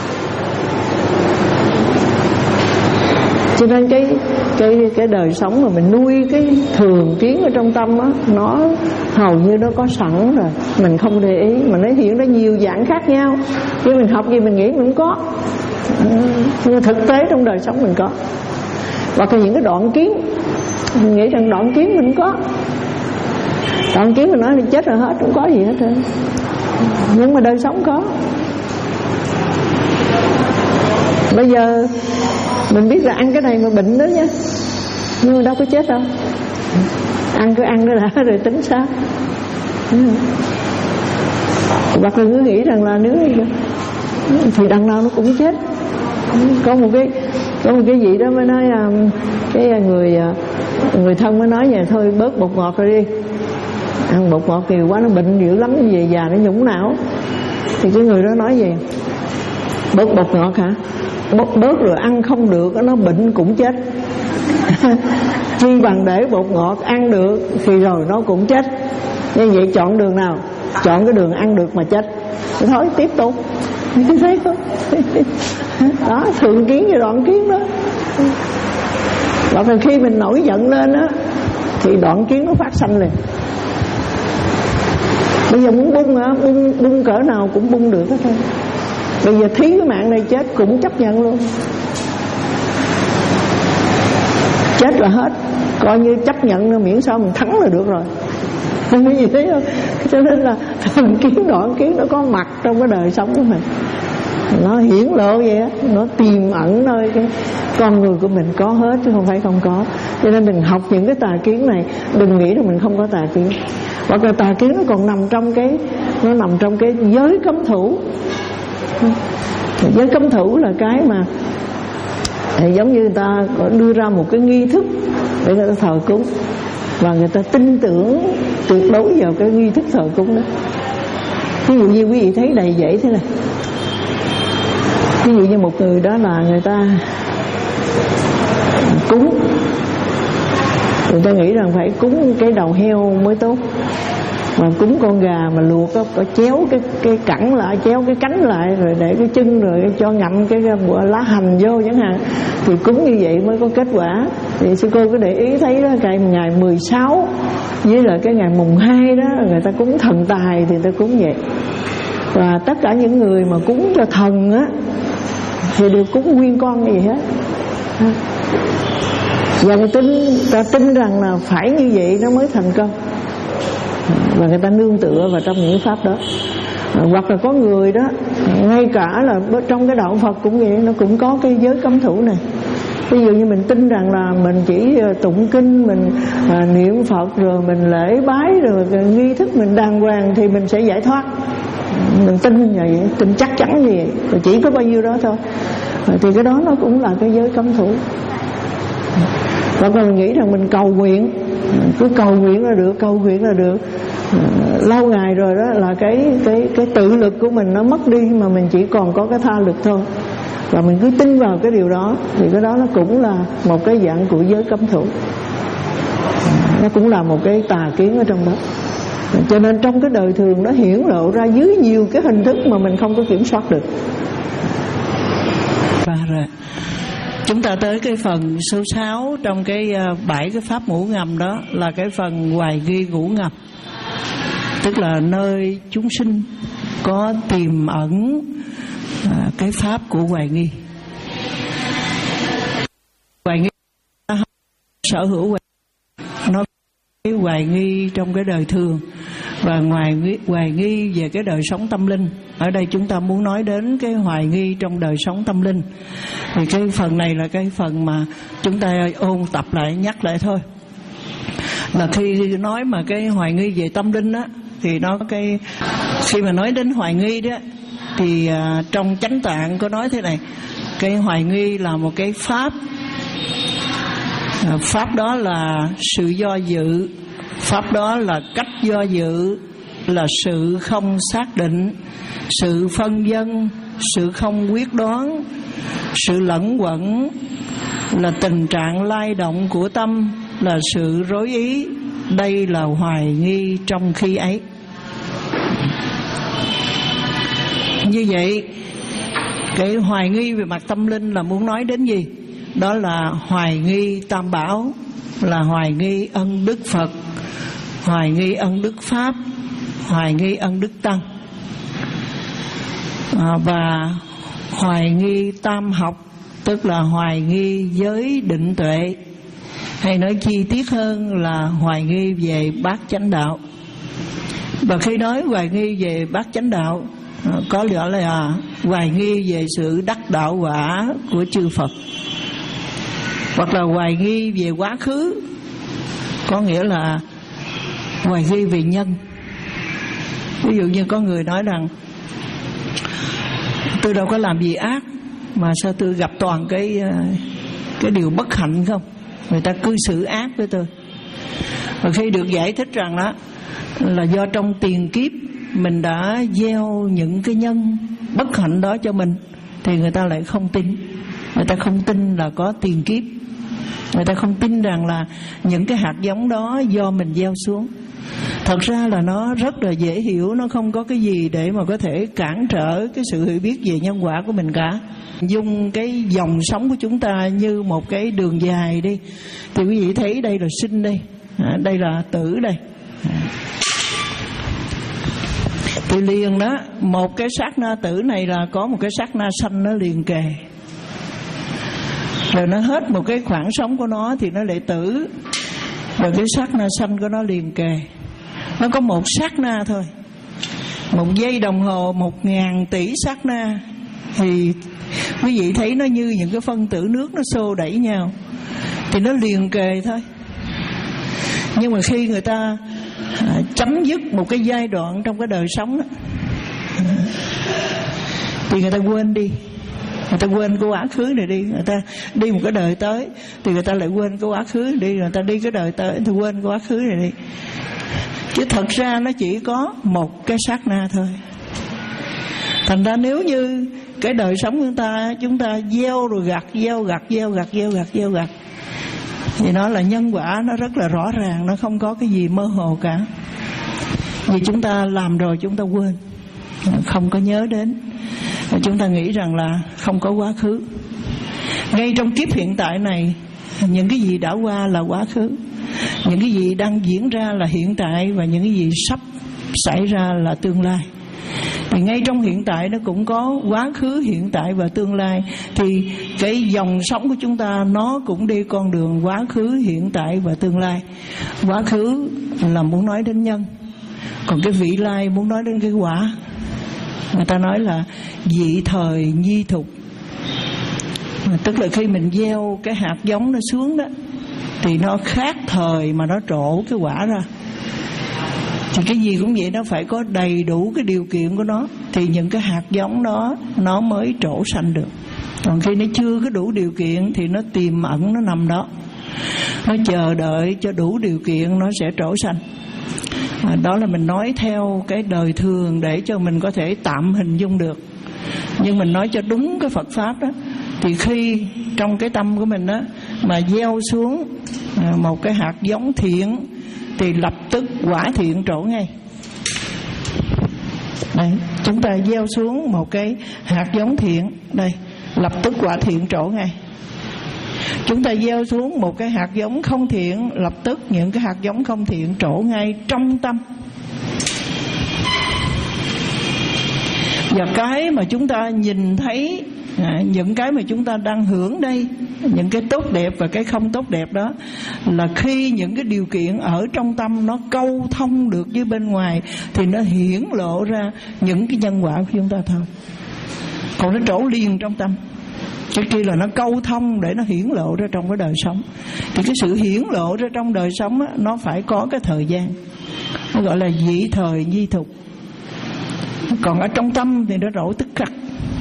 Cho nên cái cái cái đời sống mà mình nuôi cái thường kiến ở trong tâm á, nó hầu như nó có sẵn rồi, mình không để ý, mà nó hiện ra nhiều dạng khác nhau. Chứ mình học gì mình nghĩ mình có, nhưng mà thực tế trong đời sống mình có. Hoặc là những cái đoạn kiến, mình nghĩ rằng đoạn kiến mình có, đoạn kiến mình nói là chết rồi hết, không có gì hết trơn. Nhưng mà đời sống có. Bây giờ mình biết là ăn cái này mà bệnh đó nha, nhưng mà đâu có chết đâu. Ăn cứ ăn đó đã rồi tính sao. Hoặc là cứ nghĩ rằng là nếu thì đằng nào nó cũng chết. Có một cái có một cái gì đó mới nói là cái người người thân mới nói vậy thôi, bớt bột ngọt rồi đi, ăn bột ngọt nhiều quá nó bệnh dữ lắm, về già nó nhũng não. Thì cái người đó nói gì? Bớt bột ngọt hả? Bớt, bớt rồi ăn không được nó bệnh cũng chết. Chi bằng để bột ngọt ăn được thì rồi nó cũng chết. Như vậy chọn đường nào? Chọn cái đường ăn được mà chết. Thôi tiếp tục. Thấy không? Đó, thường kiến và đoạn kiến đó. Và khi mình nổi giận lên á thì đoạn kiến nó phát sanh liền. Bây giờ muốn bung hả? Bung, bung cỡ nào cũng bung được hết thôi. Bây giờ thí cái mạng này chết cũng chấp nhận luôn. Chết là hết, coi như chấp nhận, miễn sao mình thắng là được rồi. Không có gì thế không? Cho nên là thần kiến đoạn kiến nó có mặt trong cái đời sống của mình, nó hiển lộ vậy á, nó tiềm ẩn nơi cái con người của mình có hết chứ không phải không có. Cho nên đừng học những cái tà kiến này, đừng nghĩ rằng mình không có tà kiến. Hoặc là tà kiến nó còn nằm trong cái nó nằm trong cái giới cấm thủ. Giới cấm thủ là cái mà giống như người ta có đưa ra một cái nghi thức để người ta thờ cúng, và người ta tin tưởng tuyệt đối vào cái nghi thức thờ cúng đó. Ví dụ như quý vị thấy đầy dẫy thế này, ví dụ như một người đó là người ta cúng, người ta nghĩ rằng phải cúng cái đầu heo mới tốt, mà cúng con gà mà luộc đó, có chéo cái cái cẳng lại, chéo cái cánh lại, rồi để cái chân, rồi cho ngậm cái lá hành vô chẳng hạn, thì cúng như vậy mới có kết quả. Thì sư cô có để ý thấy đó, cái ngày mười sáu với là cái ngày mùng hai đó, người ta cúng thần tài thì người ta cúng vậy. Và tất cả những người mà cúng cho thần á thì đều cúng nguyên con như vậy hết. Và người tin, ta tin rằng là phải như vậy nó mới thành công, và người ta nương tựa vào trong những pháp đó. Hoặc là có người đó, ngay cả là trong cái đạo Phật cũng vậy, nó cũng có cái giới cấm thủ này. Ví dụ như mình tin rằng là mình chỉ tụng kinh, mình à, niệm Phật, rồi mình lễ bái, rồi nghi thức mình đàng hoàng thì mình sẽ giải thoát. Mình tin như vậy, tin chắc chắn như vậy, rồi chỉ có bao nhiêu đó thôi. Thì cái đó nó cũng là cái giới cấm thủ. Hoặc là mình nghĩ rằng mình cầu nguyện, cứ cầu nguyện là được, cầu nguyện là được. Lâu ngày rồi đó là cái cái cái tự lực của mình nó mất đi, mà mình chỉ còn có cái tha lực thôi. Và mình cứ tin vào cái điều đó, thì cái đó nó cũng là một cái dạng của giới cấm thủ, nó cũng là một cái tà kiến ở trong đó. Cho nên trong cái đời thường nó hiển lộ ra dưới nhiều cái hình thức mà mình không có kiểm soát được. Và rồi chúng ta tới cái phần số sáu trong cái bảy cái pháp ngủ ngầm, đó là cái phần hoài nghi ngủ ngầm, tức là nơi chúng sinh có tiềm ẩn à, cái pháp của hoài nghi. Hoài nghi sở hữu hoài, nó cái hoài nghi trong cái đời thường, và ngoài hoài nghi về cái đời sống tâm linh. Ở đây chúng ta muốn nói đến cái hoài nghi trong đời sống tâm linh. Thì cái phần này là cái phần mà chúng ta ôn tập lại, nhắc lại thôi. Là khi nói mà cái hoài nghi về tâm linh á, thì nó cái khi mà nói đến hoài nghi đó, thì à, trong Chánh Tạng có nói thế này: cái hoài nghi là một cái pháp, à, pháp đó là sự do dự, pháp đó là cách do dự, là sự không xác định, sự phân vân, sự không quyết đoán, sự lẫn quẩn, là tình trạng lay động của tâm, là sự rối ý. Đây là hoài nghi trong khi ấy. Như vậy, cái hoài nghi về mặt tâm linh là muốn nói đến gì? Đó là hoài nghi Tam Bảo, là hoài nghi ân đức Phật, hoài nghi ân đức Pháp, hoài nghi ân đức Tăng, à, và hoài nghi tam học, tức là hoài nghi giới định tuệ, hay nói chi tiết hơn là hoài nghi về bát chánh đạo. Và khi nói hoài nghi về bát chánh đạo, có nghĩa là hoài nghi về sự đắc đạo quả của chư Phật, hoặc là hoài nghi về quá khứ, có nghĩa là hoài nghi về nhân. Ví dụ như có người nói rằng tôi đâu có làm gì ác, mà sao tôi gặp toàn cái cái điều bất hạnh không, người ta cư xử ác với tôi. Và khi được giải thích rằng đó là do trong tiền kiếp mình đã gieo những cái nhân bất hạnh đó cho mình, thì người ta lại không tin. Người ta không tin là có tiền kiếp, người ta không tin rằng là những cái hạt giống đó do mình gieo xuống. Thật ra là nó rất là dễ hiểu, nó không có cái gì để mà có thể cản trở cái sự hiểu biết về nhân quả của mình cả. Dùng cái dòng sống của chúng ta như một cái đường dài đi, thì quý vị thấy đây là sinh đây, đây là tử đây. Thì liền đó, một cái sát na tử này là có một cái sát na sanh nó liền kề. Rồi nó hết một cái khoảng sống của nó thì nó lại tử. Rồi cái sát na sanh của nó liền kề. Nó có một sát na thôi. Một giây đồng hồ, một ngàn tỷ sát na. Thì quý vị thấy nó như những cái phân tử nước nó xô đẩy nhau, thì nó liền kề thôi. Nhưng mà khi người ta à, chấm dứt một cái giai đoạn trong cái đời sống đó, thì người ta quên đi. Người ta quên cái quá khứ này đi. Người ta đi một cái đời tới thì người ta lại quên cái quá khứ này đi. Người ta đi cái đời tới thì quên cái quá khứ này đi. Chứ thật ra nó chỉ có một cái sát na thôi. Thành ra nếu như cái đời sống của chúng ta, chúng ta gieo rồi gặt, gieo gặt, gieo gặt, gieo gặt, gieo gặt, thì nó là nhân quả, nó rất là rõ ràng, nó không có cái gì mơ hồ cả. Vì chúng ta làm rồi chúng ta quên, không có nhớ đến, và chúng ta nghĩ rằng là không có quá khứ. Ngay trong kiếp hiện tại này, những cái gì đã qua là quá khứ, những cái gì đang diễn ra là hiện tại, và những cái gì sắp xảy ra là tương lai. Thì ngay trong hiện tại nó cũng có quá khứ, hiện tại và tương lai. Thì cái dòng sống của chúng ta nó cũng đi con đường quá khứ, hiện tại và tương lai. Quá khứ là muốn nói đến nhân, còn cái vị lai muốn nói đến cái quả. Người ta nói là dị thời nhi thục. Tức là khi mình gieo cái hạt giống nó xuống đó, thì nó khác thời mà nó trổ cái quả ra. Thì cái gì cũng vậy, nó phải có đầy đủ cái điều kiện của nó, thì những cái hạt giống đó nó mới trổ xanh được. Còn khi nó chưa có đủ điều kiện thì nó tiềm ẩn, nó nằm đó, nó chờ đợi cho đủ điều kiện nó sẽ trổ xanh. À, đó là mình nói theo cái đời thường để cho mình có thể tạm hình dung được. Nhưng mình nói cho đúng cái Phật Pháp đó, thì khi trong cái tâm của mình đó mà gieo xuống một cái hạt giống thiện thì lập tức quả thiện trổ ngay. Đấy, chúng ta gieo xuống một cái hạt giống thiện, đây, lập tức quả thiện trổ ngay. Chúng ta gieo xuống một cái hạt giống không thiện, lập tức những cái hạt giống không thiện trổ ngay trong tâm. Và cái mà chúng ta nhìn thấy, à, những cái mà chúng ta đang hưởng đây, những cái tốt đẹp và cái không tốt đẹp đó, là khi những cái điều kiện ở trong tâm nó câu thông được với bên ngoài thì nó hiển lộ ra những cái nhân quả của chúng ta thôi. Còn nó trổ liền trong tâm. Cái kia là nó câu thông để nó hiển lộ ra trong cái đời sống. Thì cái sự hiển lộ ra trong đời sống á, nó phải có cái thời gian, nó gọi là dị thời nhi thục. Còn ở trong tâm thì nó trổ tức khắc.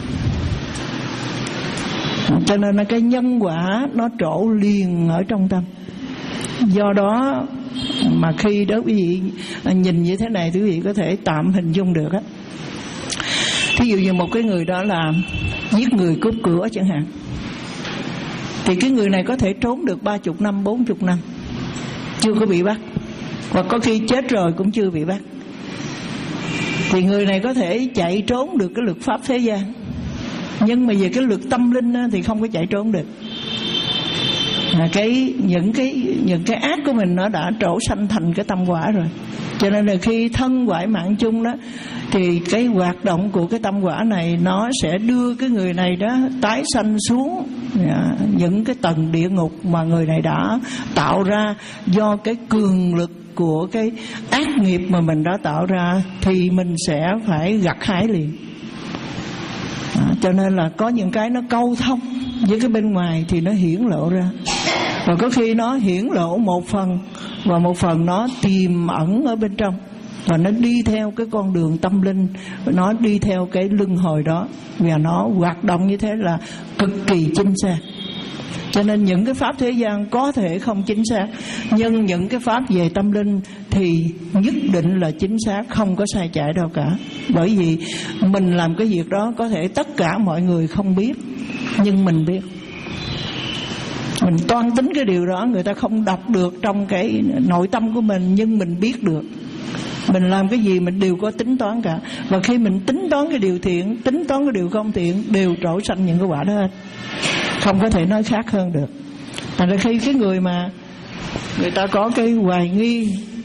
Cho nên là cái nhân quả nó trổ liền ở trong tâm. Do đó mà khi đó quý vị nhìn như thế này thì quý vị có thể tạm hình dung được á. Thí dụ như một cái người đó là giết người cướp của chẳng hạn, thì cái người này có thể trốn được ba chục năm, bốn chục năm chưa có bị bắt, hoặc có khi chết rồi cũng chưa bị bắt. Thì người này có thể chạy trốn được cái luật pháp thế gian, nhưng mà về cái luật tâm linh thì không có chạy trốn được. À, cái những cái những cái ác của mình nó đã trổ sanh thành cái tâm quả rồi. Cho nên là khi thân ngoại mạng chung đó, thì cái hoạt động của cái tâm quả này nó sẽ đưa cái người này đó tái sanh xuống à, những cái tầng địa ngục mà người này đã tạo ra do cái cường lực của cái ác nghiệp mà mình đã tạo ra, thì mình sẽ phải gặt hái liền. À, cho nên là có những cái nó câu thông với cái bên ngoài thì nó hiển lộ ra, và có khi nó hiển lộ một phần và một phần nó tiềm ẩn ở bên trong, và nó đi theo cái con đường tâm linh, nó đi theo cái luân hồi đó, và nó hoạt động như thế là cực kỳ chính xác. Cho nên những cái pháp thế gian có thể không chính xác, nhưng những cái pháp về tâm linh thì nhất định là chính xác, không có sai chạy đâu cả. Bởi vì mình làm cái việc đó có thể tất cả mọi người không biết, nhưng mình biết. Mình toan tính cái điều đó, người ta không đọc được trong cái nội tâm của mình, nhưng mình biết được. Mình làm cái gì mình đều có tính toán cả. Và khi mình tính toán cái điều thiện, tính toán cái điều không thiện, đều trổ sanh những cái quả đó hết. Không có thể nói khác hơn được. Thành ra khi cái người mà người ta có cái hoài nghi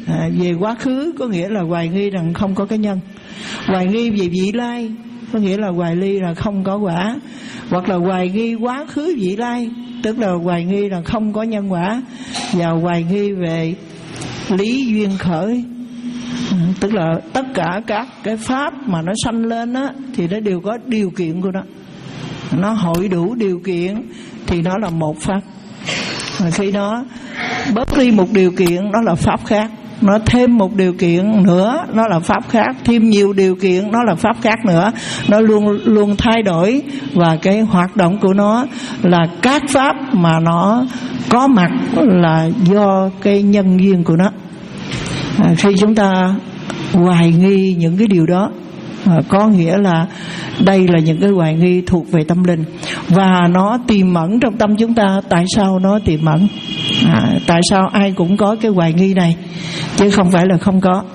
à, về quá khứ có nghĩa là hoài nghi rằng không có cái nhân, hoài nghi về vị lai có nghĩa là hoài nghi là không có quả, hoặc là hoài nghi quá khứ vị lai tức là hoài nghi là không có nhân quả, và hoài nghi về lý duyên khởi, à, tức là tất cả các cái pháp mà nó sanh lên á thì nó đều có điều kiện của nó, nó hội đủ điều kiện thì nó là một pháp. Mà khi nó bớt đi một điều kiện nó là pháp khác, nó thêm một điều kiện nữa nó là pháp khác, thêm nhiều điều kiện nó là pháp khác nữa, nó luôn luôn thay đổi. Và cái hoạt động của nó là các pháp mà nó có mặt là do cái nhân duyên của nó. à, Khi chúng ta hoài nghi những cái điều đó, à, có nghĩa là đây là những cái hoài nghi thuộc về tâm linh, và nó tiềm ẩn trong tâm chúng ta. Tại sao nó tiềm ẩn? à, Tại sao ai cũng có cái hoài nghi này chứ không phải là không có?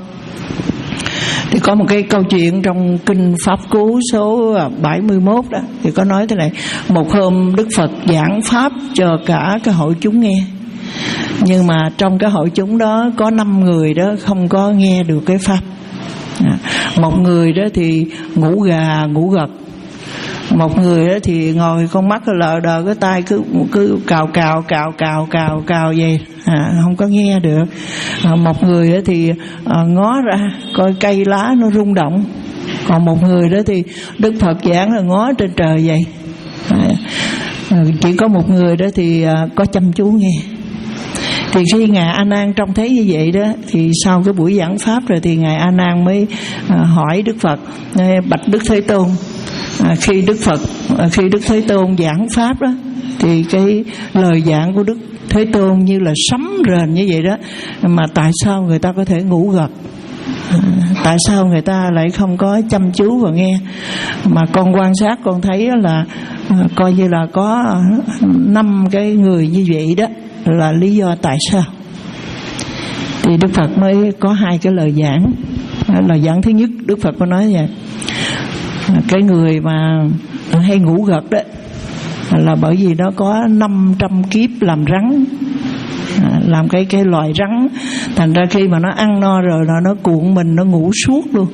Thì có một cái câu chuyện trong kinh Pháp Cú số bảy mươi mốt đó, thì có nói thế này: một hôm Đức Phật giảng pháp cho cả cái hội chúng nghe, nhưng mà trong cái hội chúng đó có năm người đó không có nghe được cái pháp. Một người đó thì ngủ gà ngủ gật, một người đó thì ngồi con mắt lờ đờ, cái tay cứ cứ cào cào cào cào cào cào vậy, à, không có nghe được. à, Một người đó thì à, ngó ra coi cây lá nó rung động, còn một người đó thì Đức Phật giảng là ngó trên trời vậy. à, Chỉ có một người đó thì à, có chăm chú nghe. Thì khi Ngài A Nan trông thấy như vậy đó, thì sau cái buổi giảng pháp rồi thì Ngài A Nan mới à, hỏi Đức Phật: bạch Đức Thế Tôn, à, khi Đức Phật à, khi Đức Thế Tôn giảng pháp đó, thì cái lời giảng của Đức Thế Tôn như là sấm rền như vậy đó, mà tại sao người ta có thể ngủ gật? À, tại sao người ta lại không có chăm chú và nghe? Mà con quan sát con thấy là à, coi như là có năm cái người như vậy đó, là lý do tại sao. Thì Đức Phật mới có hai cái lời giảng. Lời giảng thứ nhất, Đức Phật có nói vậy: cái người mà hay ngủ gật đó là bởi vì nó có năm trăm kiếp làm rắn, làm cái cái loài rắn, thành ra khi mà nó ăn no rồi nó nó cuộn mình, nó ngủ suốt luôn.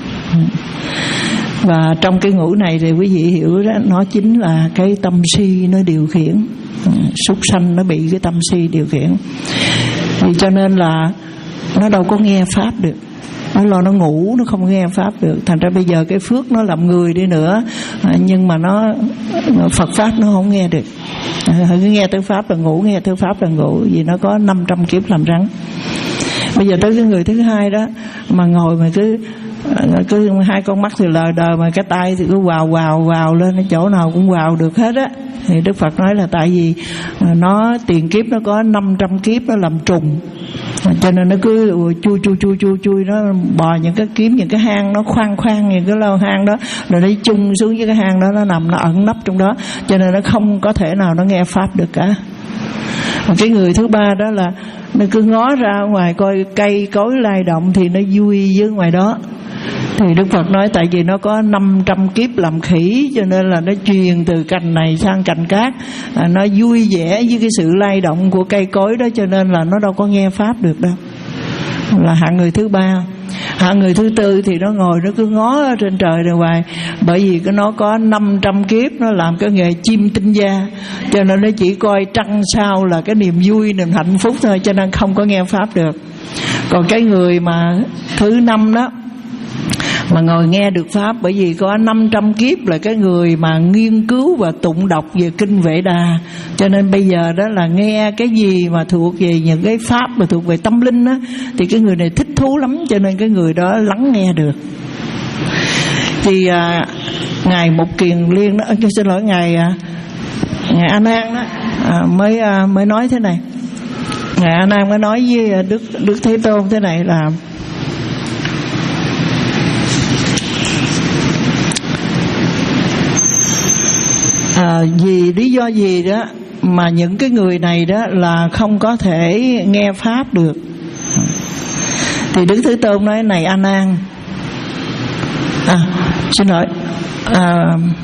Và trong cái ngủ này thì quý vị hiểu đó, nó chính là cái tâm si nó điều khiển. Súc sanh nó bị cái tâm si điều khiển, thì cho nên là nó đâu có nghe pháp được. Nó lo nó ngủ, nó không nghe pháp được. Thành ra bây giờ cái phước nó làm người đi nữa, nhưng mà nó Phật pháp nó không nghe được. Cứ nghe tới pháp là ngủ, nghe tới pháp là ngủ, vì nó có năm trăm kiếp làm rắn. Bây giờ tới cái người thứ hai đó mà ngồi mà cứ cứ hai con mắt thì lờ đờ, mà cái tay thì cứ quào quào quào lên, chỗ nào cũng quào được hết á. Thì Đức Phật nói là tại vì nó tiền kiếp nó có năm trăm kiếp nó làm trùng, cho nên nó cứ chui chui chui chui chui nó bò những cái kiếm, những cái hang nó khoan khoan những cái lô hang đó, rồi nó chung xuống với cái hang đó, nó nằm nó ẩn nấp trong đó, cho nên nó không có thể nào nó nghe pháp được cả. Một cái người thứ ba đó là nó cứ ngó ra ngoài coi cây cối lay động thì nó vui với ngoài đó. Thì Đức Phật nói tại vì nó có năm trăm kiếp làm khỉ, cho nên là nó truyền từ cành này sang cành khác, à, nó vui vẻ với cái sự lay động của cây cối đó, cho nên là nó đâu có nghe pháp được đâu. Là hạng người thứ ba. Hạng người thứ tư thì nó ngồi nó cứ ngó ở trên trời rồi hoài, bởi vì nó có năm trăm kiếp nó làm cái nghề chim tinh gia, cho nên nó chỉ coi trăng sao là cái niềm vui, niềm hạnh phúc thôi, cho nên không có nghe pháp được. Còn cái người mà thứ năm đó mà ngồi nghe được pháp, bởi vì có năm trăm kiếp là cái người mà nghiên cứu và tụng đọc về kinh Vệ Đà, cho nên bây giờ đó là nghe cái gì mà thuộc về những cái pháp mà thuộc về tâm linh á, thì cái người này thích thú lắm, cho nên cái người đó lắng nghe được. Thì à, ngài Mục Kiền Liên đó, xin lỗi ngài à, ngài A Nan đó à, mới à, mới nói thế này. Ngài A Nan mới nói với Đức Đức Thế Tôn thế này là: À, vì lý do gì đó mà những cái người này đó là không có thể nghe pháp được. Thì Đức Thế Tôn nói: này A Nan, à, xin lỗi, à,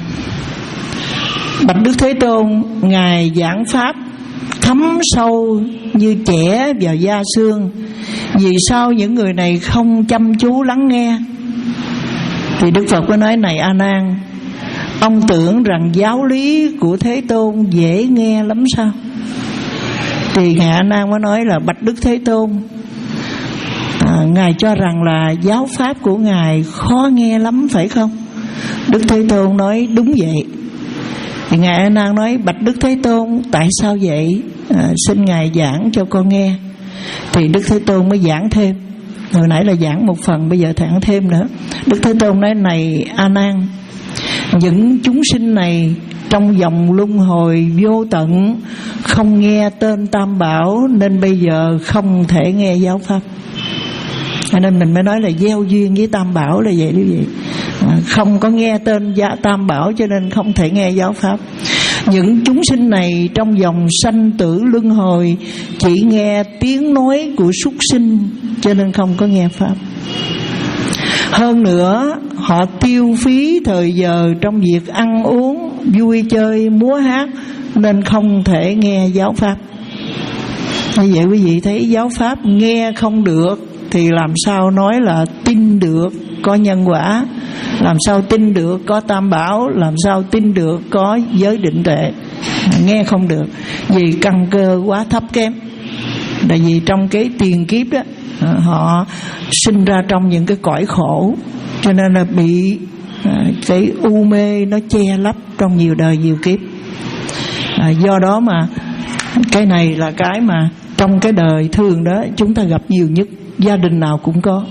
bạch Đức Thế Tôn, ngài giảng pháp thấm sâu như chẻ vào da xương, Vì sao những người này không chăm chú lắng nghe? Thì Đức Phật mới nói: này A Nan, ông tưởng rằng giáo lý của Thế Tôn dễ nghe lắm sao? Thì Ngài A Nan mới nói là: bạch Đức Thế Tôn, à, Ngài cho rằng là giáo pháp của Ngài khó nghe lắm phải không? Đức Thế Tôn nói: đúng vậy. Thì Ngài A Nan nói: bạch Đức Thế Tôn, tại sao vậy? À, xin Ngài giảng cho con nghe. Thì Đức Thế Tôn mới giảng thêm. Hồi nãy là giảng một phần, bây giờ giảng thêm nữa. Đức Thế Tôn nói: này A Nan, những chúng sinh này trong vòng luân hồi vô tận không nghe tên Tam Bảo, nên bây giờ không thể nghe giáo pháp. Cho nên mình mới nói là gieo duyên với Tam Bảo là vậy, quý vị. À, không có nghe tên Tam Bảo cho nên không thể nghe giáo pháp. Những chúng sinh này trong vòng sanh tử luân hồi chỉ nghe tiếng nói của súc sinh, cho nên không có nghe pháp. Hơn nữa, họ tiêu phí thời giờ trong việc ăn uống, vui chơi, múa hát, nên không thể nghe giáo pháp. Như vậy quý vị thấy giáo pháp nghe không được thì làm sao nói là tin được có nhân quả, làm sao tin được có Tam Bảo, làm sao tin được có giới định tuệ. Nghe không được vì căn cơ quá thấp kém. Tại vì trong cái tiền kiếp đó, họ sinh ra trong những cái cõi khổ, cho nên là bị cái u mê nó che lấp trong nhiều đời nhiều kiếp. à, Do đó mà cái này là cái mà trong cái đời thường đó chúng ta gặp nhiều nhất. Gia đình nào cũng có,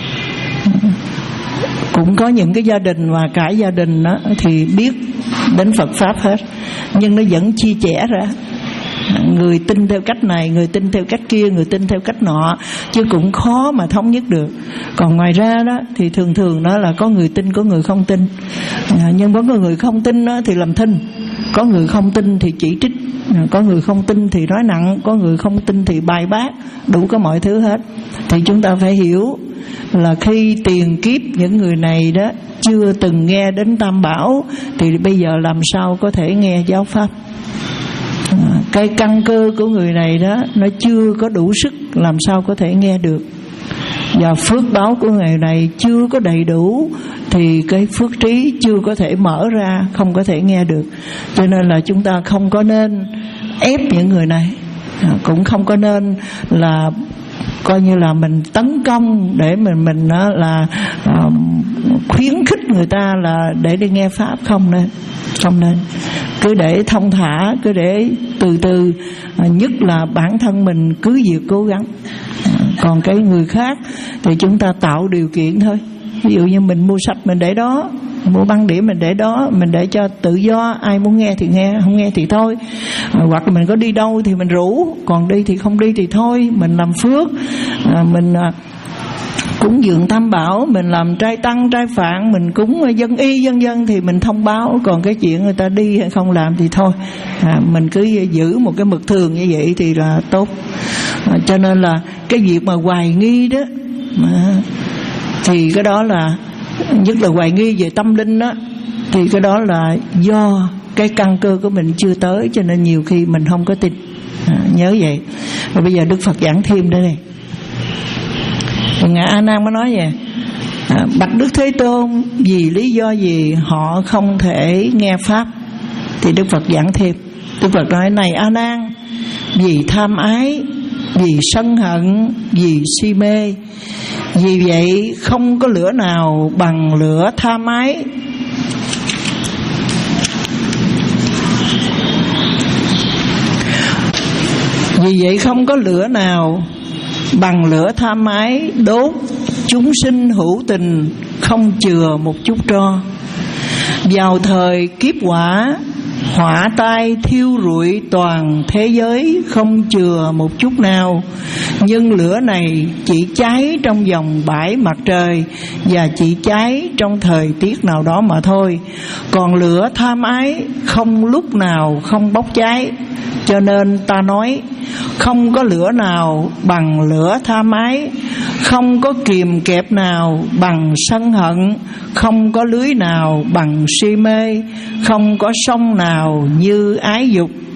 cũng có những cái gia đình mà cả gia đình đó thì biết đến Phật Pháp hết, nhưng nó vẫn chia sẻ ra. Người tin theo cách này, người tin theo cách kia, người tin theo cách nọ, chứ cũng khó mà thống nhất được. Còn ngoài ra đó thì thường thường đó là có người tin, có người không tin. à, Nhưng có người không tin đó thì làm thinh, có người không tin thì chỉ trích, có người không tin thì nói nặng, có người không tin thì bài bác, đủ có mọi thứ hết. Thì chúng ta phải hiểu là khi tiền kiếp những người này đó chưa từng nghe đến Tam Bảo thì bây giờ làm sao có thể nghe giáo pháp. à, Cái căn cơ của người này đó nó chưa có đủ sức, làm sao có thể nghe được. Và phước báo của người này chưa có đầy đủ thì cái phước trí chưa có thể mở ra, không có thể nghe được. Cho nên là chúng ta không có nên ép những người này, à, cũng không có nên là coi như là mình tấn công để mình mình đó là uh, khuyến khích người ta là để đi nghe pháp. Không nên, không nên. Cứ để thông thả, cứ để từ từ, uh, nhất là bản thân mình cứ việc cố gắng. uh, Còn cái người khác thì chúng ta tạo điều kiện thôi. Ví dụ như mình mua sách mình để đó, mua băng đĩa mình để đó, mình để cho tự do, ai muốn nghe thì nghe, không nghe thì thôi. à, Hoặc là mình có đi đâu thì mình rủ, còn đi thì không đi thì thôi. Mình làm phước, à, mình à, cúng dường Tam Bảo, mình làm trai tăng trai phạn, mình cúng dân y dân dân thì mình thông báo. Còn cái chuyện người ta đi hay không làm thì thôi, à, mình cứ giữ một cái mực thường như vậy thì là tốt. à, Cho nên là cái việc mà hoài nghi đó à, thì cái đó là, nhất là hoài nghi về tâm linh đó, thì cái đó là do cái căn cơ của mình chưa tới, cho nên nhiều khi mình không có tin. à, Nhớ vậy. Rồi bây giờ Đức Phật giảng thêm đây này. Thì Ngài A Nan mới nói vậy: à, bạch Đức Thế Tôn, vì lý do gì họ không thể nghe pháp? Thì Đức Phật giảng thêm. Đức Phật nói: này A Nan, vì tham ái, vì sân hận, vì si mê, vì vậy không có lửa nào bằng lửa tham ái. Vì vậy không có lửa nào bằng lửa tham ái đốt chúng sinh hữu tình, không chừa một chút tro. Vào thời kiếp quả, hỏa tai thiêu rụi toàn thế giới, không chừa một chút nào. Nhưng lửa này chỉ cháy trong vòng bãi mặt trời, và chỉ cháy trong thời tiết nào đó mà thôi. Còn lửa tham ái không lúc nào không bốc cháy. Cho nên ta nói, không có lửa nào bằng lửa tham ái, không có kìm kẹp nào bằng sân hận, không có lưới nào bằng si mê, không có sông nào như ái dục.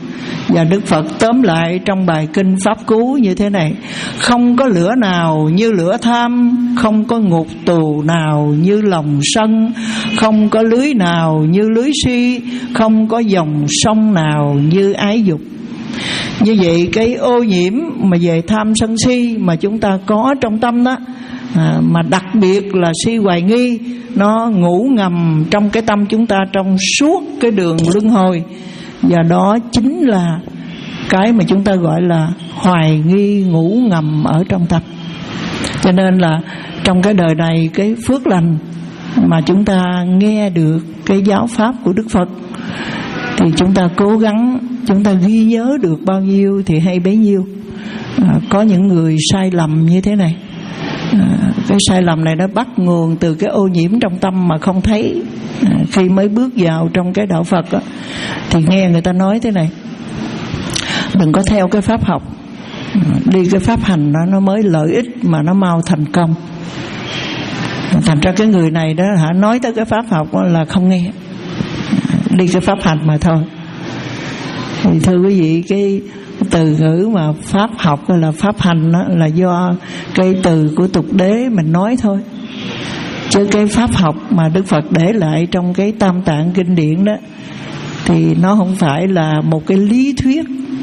Và Đức Phật tóm lại trong bài kinh Pháp Cú như thế này: không có lửa nào như lửa tham, không có ngục tù nào như lòng sân, không có lưới nào như lưới si, không có dòng sông nào như ái dục. Như vậy cái ô nhiễm mà về tham sân si mà chúng ta có trong tâm đó, à, mà đặc biệt là si hoài nghi, nó ngủ ngầm trong cái tâm chúng ta trong suốt cái đường luân hồi. Và đó chính là cái mà chúng ta gọi là hoài nghi ngủ ngầm ở trong tâm. Cho nên là trong cái đời này, cái phước lành mà chúng ta nghe được cái giáo pháp của Đức Phật thì chúng ta cố gắng, chúng ta ghi nhớ được bao nhiêu thì hay bấy nhiêu. à, Có những người sai lầm như thế này. à, Cái sai lầm này nó bắt nguồn từ cái ô nhiễm trong tâm mà không thấy. à, Khi mới bước vào trong cái đạo Phật á, thì nghe người ta nói thế này: đừng có theo cái pháp học, đi cái pháp hành đó nó mới lợi ích mà nó mau thành công. Thành ra cái người này đó hả, nói tới cái pháp học là không nghe, đi cái pháp hành mà thôi. Thì thưa quý vị, cái từ ngữ mà pháp học hay là pháp hành đó là do cái từ của tục đế mình nói thôi. Chứ cái pháp học mà Đức Phật để lại trong cái Tam Tạng kinh điển đó thì nó không phải là một cái lý thuyết,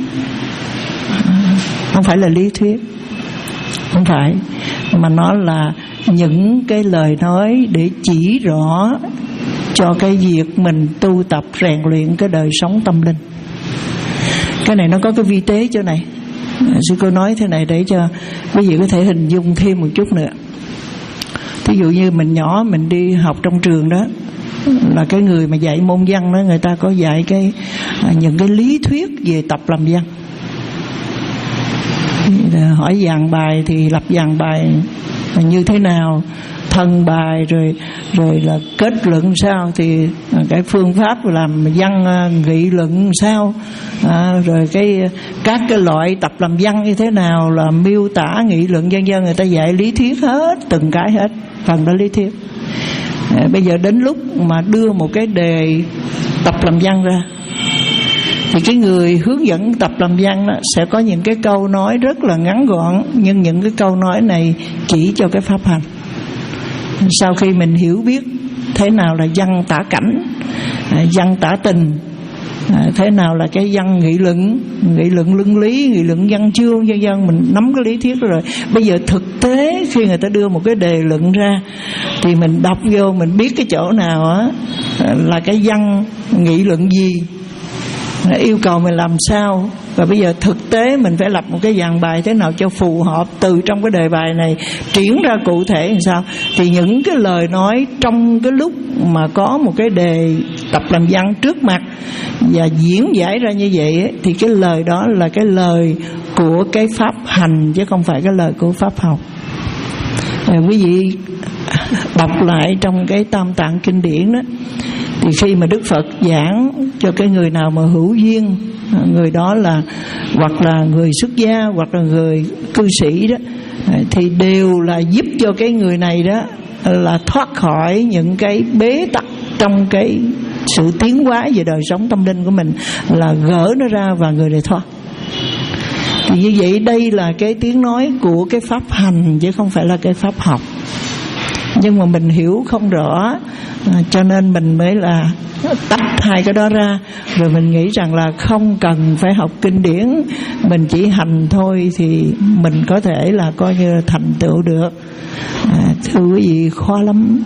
không phải là lý thuyết, không phải, mà nó là những cái lời nói để chỉ rõ cho cái việc mình tu tập rèn luyện cái đời sống tâm linh. Cái này nó có cái vi tế chỗ này. Sư cô nói thế này để cho quý vị có thể hình dung thêm một chút nữa. Thí dụ như mình nhỏ, mình đi học trong trường đó, là cái người mà dạy môn văn đó, người ta có dạy cái những cái lý thuyết về tập làm văn. Hỏi dàn bài thì lập dàn bài như thế nào, thân bài, rồi rồi là kết luận sao, thì cái phương pháp làm văn nghị luận sao, à, rồi cái các cái loại tập làm văn như thế nào, là miêu tả nghị luận vân vân. Người ta dạy lý thuyết hết, từng cái hết, phần đó lý thuyết. à, Bây giờ đến lúc mà đưa một cái đề tập làm văn ra thì cái người hướng dẫn tập làm văn đó sẽ có những cái câu nói rất là ngắn gọn, nhưng những cái câu nói này chỉ cho cái pháp hành. Sau khi mình hiểu biết thế nào là văn tả cảnh, văn tả tình, thế nào là cái văn nghị luận, nghị luận luân lý, nghị luận văn chương vân vân, mình nắm cái lý thuyết rồi. Bây giờ thực tế khi người ta đưa một cái đề luận ra thì mình đọc vô, mình biết cái chỗ nào á là cái văn nghị luận gì, yêu cầu mình làm sao. Và bây giờ thực tế mình phải lập một cái dàn bài thế nào cho phù hợp, từ trong cái đề bài này triển ra cụ thể làm sao. Thì những cái lời nói trong cái lúc mà có một cái đề tập làm văn trước mặt và diễn giải ra như vậy ấy, thì cái lời đó là cái lời của cái pháp hành chứ không phải cái lời của pháp học. à, Quý vị đọc lại trong cái Tam Tạng kinh điển đó, thì khi mà Đức Phật giảng cho cái người nào mà hữu duyên, người đó là hoặc là người xuất gia hoặc là người cư sĩ đó, thì đều là giúp cho cái người này đó là thoát khỏi những cái bế tắc trong cái sự tiến hóa về đời sống tâm linh của mình, là gỡ nó ra và người này thoát. Thì như vậy đây là cái tiếng nói của cái pháp hành chứ không phải là cái pháp học. Nhưng mà mình hiểu không rõ, à, cho nên mình mới là tách hai cái đó ra. Rồi mình nghĩ rằng là không cần phải học kinh điển, mình chỉ hành thôi thì mình có thể là coi như là thành tựu được. à, Thưa quý vị, khó lắm,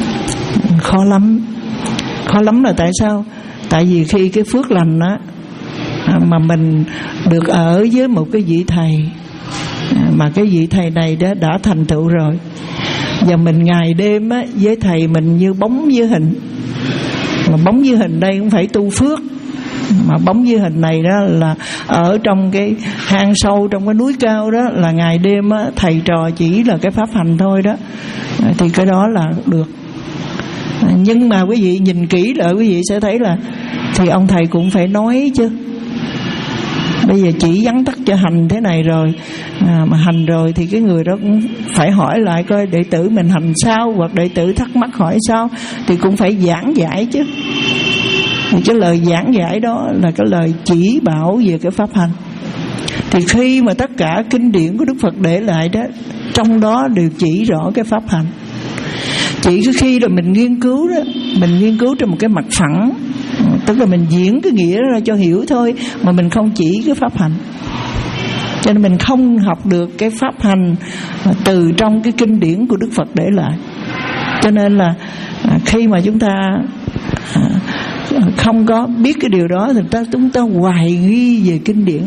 khó lắm. Khó lắm là tại sao? Tại vì khi cái phước lành á, mà mình được ở với một cái vị thầy, mà cái vị thầy này đã, đã thành tựu rồi, và mình ngày đêm á, với thầy mình như bóng với hình. Mà bóng với hình đây cũng phải tu phước, mà bóng với hình này đó là ở trong cái hang sâu, trong cái núi cao đó, là ngày đêm á, thầy trò chỉ là cái pháp hành thôi đó, thì cái đó là được. Nhưng mà quý vị nhìn kỹ lại, quý vị sẽ thấy là thì ông thầy cũng phải nói chứ. Bây giờ chỉ vắn tắt cho hành thế này rồi, à, mà hành rồi thì cái người đó cũng phải hỏi lại coi đệ tử mình hành sao, hoặc đệ tử thắc mắc hỏi sao thì cũng phải giảng giải chứ. Thì cái lời giảng giải đó là cái lời chỉ bảo về cái pháp hành. Thì khi mà tất cả kinh điển của Đức Phật để lại đó, trong đó đều chỉ rõ cái pháp hành. Chỉ cái khi là mình nghiên cứu đó, mình nghiên cứu trên một cái mặt phẳng, tức là mình diễn cái nghĩa ra cho hiểu thôi, mà mình không chỉ cái pháp hành. Cho nên mình không học được cái pháp hành từ trong cái kinh điển của Đức Phật để lại. Cho nên là khi mà chúng ta không có biết cái điều đó thì ta, chúng ta hoài nghi về kinh điển,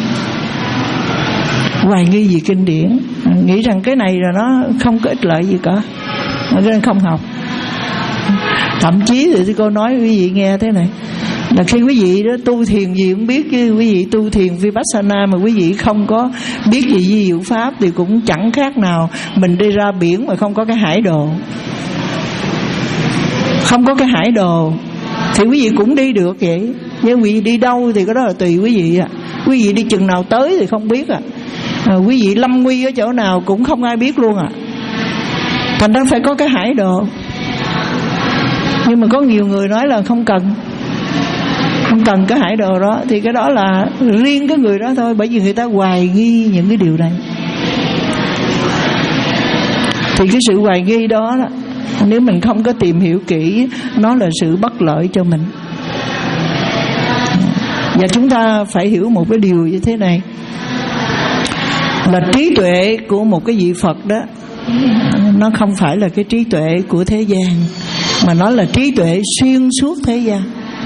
hoài nghi về kinh điển, nghĩ rằng cái này là nó không có ích lợi gì cả, nên không học. Thậm chí thì cô nói quý vị nghe thế này, là khi quý vị đó tu thiền gì cũng biết, chứ quý vị tu thiền Vipassana mà quý vị không có biết gì di diệu pháp thì cũng chẳng khác nào mình đi ra biển mà không có cái hải đồ. Không có cái hải đồ thì quý vị cũng đi được vậy, nhưng quý vị đi đâu thì cái đó là tùy quý vị à. Quý vị đi chừng nào tới thì không biết à, à quý vị lâm nguy ở chỗ nào cũng không ai biết luôn à. Thành ra phải có cái hải đồ. Nhưng mà có nhiều người nói là không cần, không cần cái hải đồ đó, thì cái đó là riêng cái người đó thôi, bởi vì người ta hoài nghi những cái điều này. Thì cái sự hoài nghi đó, đó nếu mình không có tìm hiểu kỹ, nó là sự bất lợi cho mình. Và chúng ta phải hiểu một cái điều như thế này, là trí tuệ của một cái vị Phật đó, nó không phải là cái trí tuệ của thế gian, mà nó là trí tuệ xuyên suốt thế gian.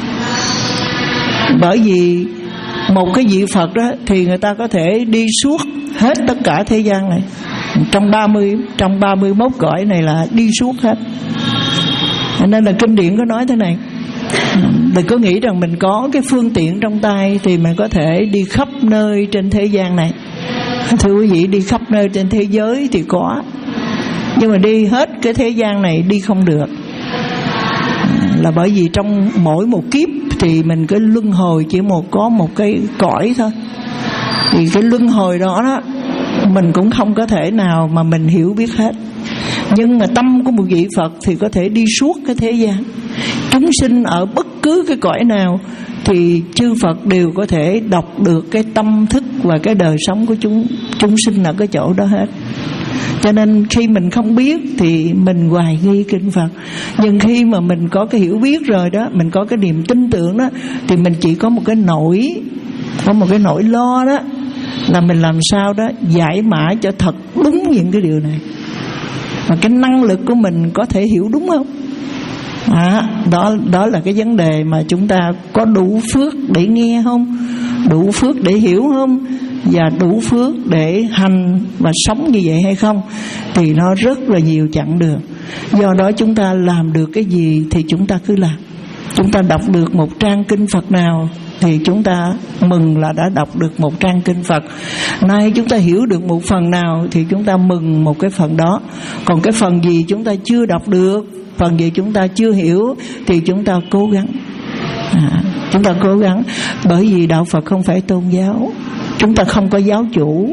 Bởi vì một cái vị Phật đó thì người ta có thể đi suốt hết tất cả thế gian này. Trong ba mươi, trong ba mươi mốt cõi này là đi suốt hết. Nên là kinh điển có nói thế này, đừng có nghĩ rằng mình có cái phương tiện trong tay thì mình có thể đi khắp nơi trên thế gian này. Thưa quý vị, đi khắp nơi trên thế giới thì có, nhưng mà đi hết cái thế gian này đi không được. Là bởi vì trong mỗi một kiếp thì mình cái luân hồi chỉ một có một cái cõi thôi. Thì cái luân hồi đó đó mình cũng không có thể nào mà mình hiểu biết hết. Nhưng mà tâm của một vị Phật thì có thể đi suốt cái thế gian. Chúng sinh ở bất cứ cái cõi nào thì chư Phật đều có thể đọc được cái tâm thức và cái đời sống của chúng chúng sinh ở cái chỗ đó hết. Cho nên khi mình không biết thì mình hoài nghi kinh Phật. Nhưng khi mà mình có cái hiểu biết rồi đó, mình có cái niềm tin tưởng đó, thì mình chỉ có một cái nỗi, có một cái nỗi lo đó, là mình làm sao đó giải mã cho thật đúng những cái điều này. Và cái năng lực của mình có thể hiểu đúng không? À, đó, đó là cái vấn đề mà chúng ta có đủ phước để nghe không? Đủ phước để hiểu không? Và đủ phước để hành và sống như vậy hay không? Thì nó rất là nhiều chặng đường. Do đó chúng ta làm được cái gì thì chúng ta cứ làm. Chúng ta đọc được một trang kinh Phật nào thì chúng ta mừng là đã đọc được một trang kinh Phật. Nay chúng ta hiểu được một phần nào thì chúng ta mừng một cái phần đó. Còn cái phần gì chúng ta chưa đọc được, phần gì chúng ta chưa hiểu thì chúng ta cố gắng. À, chúng ta cố gắng. Bởi vì đạo Phật không phải tôn giáo, chúng ta không có giáo chủ,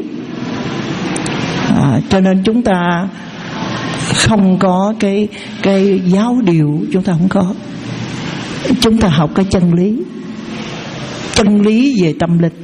à, cho nên chúng ta không có cái cái giáo điều, chúng ta không có. Chúng ta học cái chân lý, chân lý về tâm linh.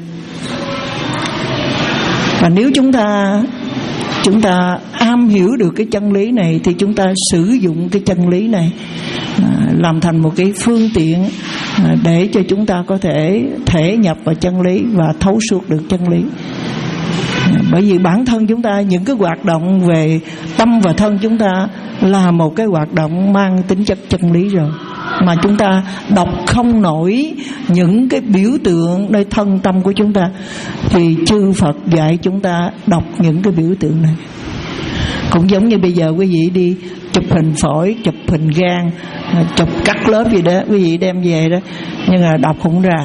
Và nếu chúng ta chúng ta am hiểu được cái chân lý này thì chúng ta sử dụng cái chân lý này à, làm thành một cái phương tiện à, để cho chúng ta có thể thể nhập vào chân lý và thấu suốt được chân lý. À, bởi vì bản thân chúng ta, những cái hoạt động về tâm và thân chúng ta là một cái hoạt động mang tính chất chân lý rồi, mà chúng ta đọc không nổi những cái biểu tượng nơi thân tâm của chúng ta thì chư Phật dạy chúng ta đọc những cái biểu tượng này. Cũng giống như bây giờ quý vị đi chụp hình phổi, chụp hình gan, chụp cắt lớp gì đó, quý vị đem về đó, nhưng mà đọc không ra.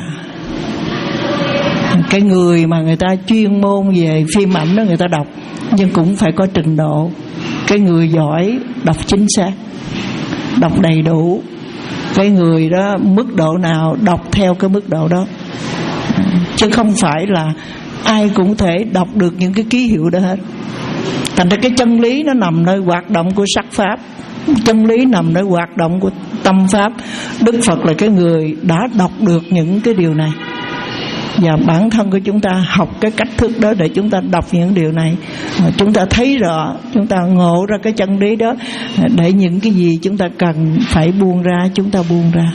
Cái người mà người ta chuyên môn về phim ảnh đó người ta đọc, nhưng cũng phải có trình độ. Cái người giỏi đọc chính xác, đọc đầy đủ. Cái người đó mức độ nào đọc theo cái mức độ đó, chứ không phải là ai cũng thể đọc được những cái ký hiệu đó hết. Thành ra cái chân lý nó nằm nơi hoạt động của sắc pháp. Chân lý nằmในhoạt động của tâm pháp. Đức Phật là cái người đã đọc được những cái điều này, và bản thân của chúng ta học cái cách thức đó để chúng ta đọc những điều này, chúng ta thấy rõ, chúng ta ngộ ra cái chân lý đó, để những cái gì chúng ta cần phải buông ra, chúng ta buông ra.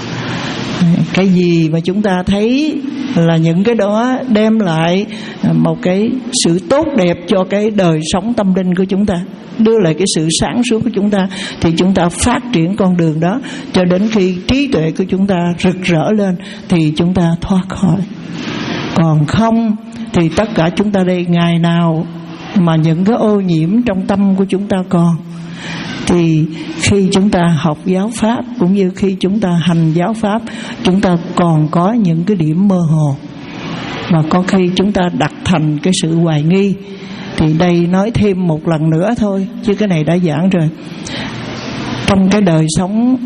Cái gì mà chúng ta thấy là những cái đó đem lại một cái sự tốt đẹp cho cái đời sống tâm linh của chúng ta, đưa lại cái sự sáng suốt của chúng ta, thì chúng ta phát triển con đường đó cho đến khi trí tuệ của chúng ta rực rỡ lên thì chúng ta thoát khỏi. Còn không thì tất cả chúng ta đây, ngày nào mà những cái ô nhiễm trong tâm của chúng ta còn, thì khi chúng ta học giáo pháp cũng như khi chúng ta hành giáo pháp, chúng ta còn có những cái điểm mơ hồ, và có khi chúng ta đặt thành cái sự hoài nghi. Thì đây nói thêm một lần nữa thôi, chứ cái này đã giảng rồi. Trong cái đời sống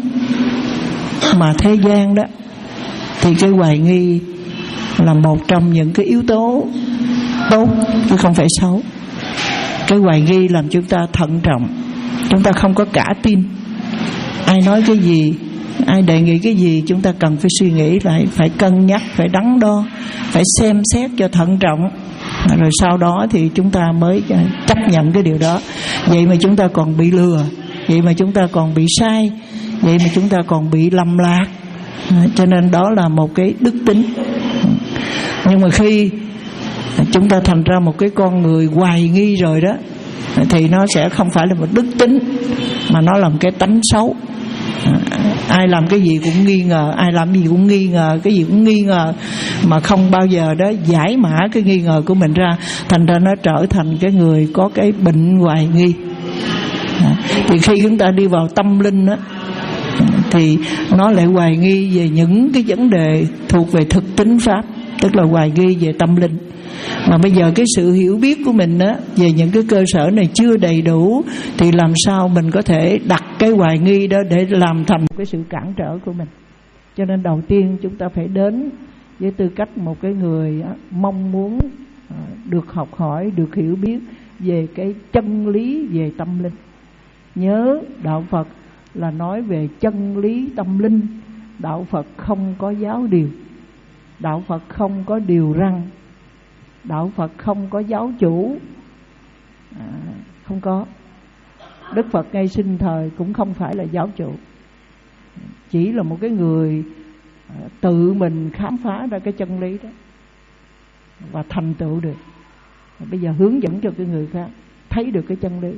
mà thế gian đó, thì cái hoài nghi là một trong những cái yếu tố tốt chứ không phải xấu. Cái hoài nghi làm chúng ta thận trọng, chúng ta không có cả tin. Ai nói cái gì, ai đề nghị cái gì, chúng ta cần phải suy nghĩ lại, phải cân nhắc, phải đắn đo, phải xem xét cho thận trọng, rồi sau đó thì chúng ta mới chấp nhận cái điều đó. Vậy mà chúng ta còn bị lừa, vậy mà chúng ta còn bị sai, vậy mà chúng ta còn bị lầm lạc. Cho nên đó là một cái đức tính. Nhưng mà khi chúng ta thành ra một cái con người hoài nghi rồi đó, thì nó sẽ không phải là một đức tính, mà nó là một cái tánh xấu. Ai làm cái gì cũng nghi ngờ, ai làm gì cũng nghi ngờ, cái gì cũng nghi ngờ, mà không bao giờ đó giải mã cái nghi ngờ của mình ra. Thành ra nó trở thành cái người có cái bệnh hoài nghi. Thì khi chúng ta đi vào tâm linh đó, thì nó lại hoài nghi về những cái vấn đề thuộc về thực tính pháp, tức là hoài nghi về tâm linh. Mà bây giờ cái sự hiểu biết của mình á về những cái cơ sở này chưa đầy đủ, thì làm sao mình có thể đặt cái hoài nghi đó để làm thành cái sự cản trở của mình. Cho nên đầu tiên chúng ta phải đến với tư cách một cái người á, mong muốn được học hỏi, được hiểu biết về cái chân lý về tâm linh. Nhớ đạo Phật là nói về chân lý tâm linh. Đạo Phật không có giáo điều, đạo Phật không có điều răn, đạo Phật không có giáo chủ, à, không có. Đức Phật ngay sinh thời cũng không phải là giáo chủ, chỉ là một cái người à, tự mình khám phá ra cái chân lý đó và thành tựu được. Bây giờ hướng dẫn cho cái người khác thấy được cái chân lý.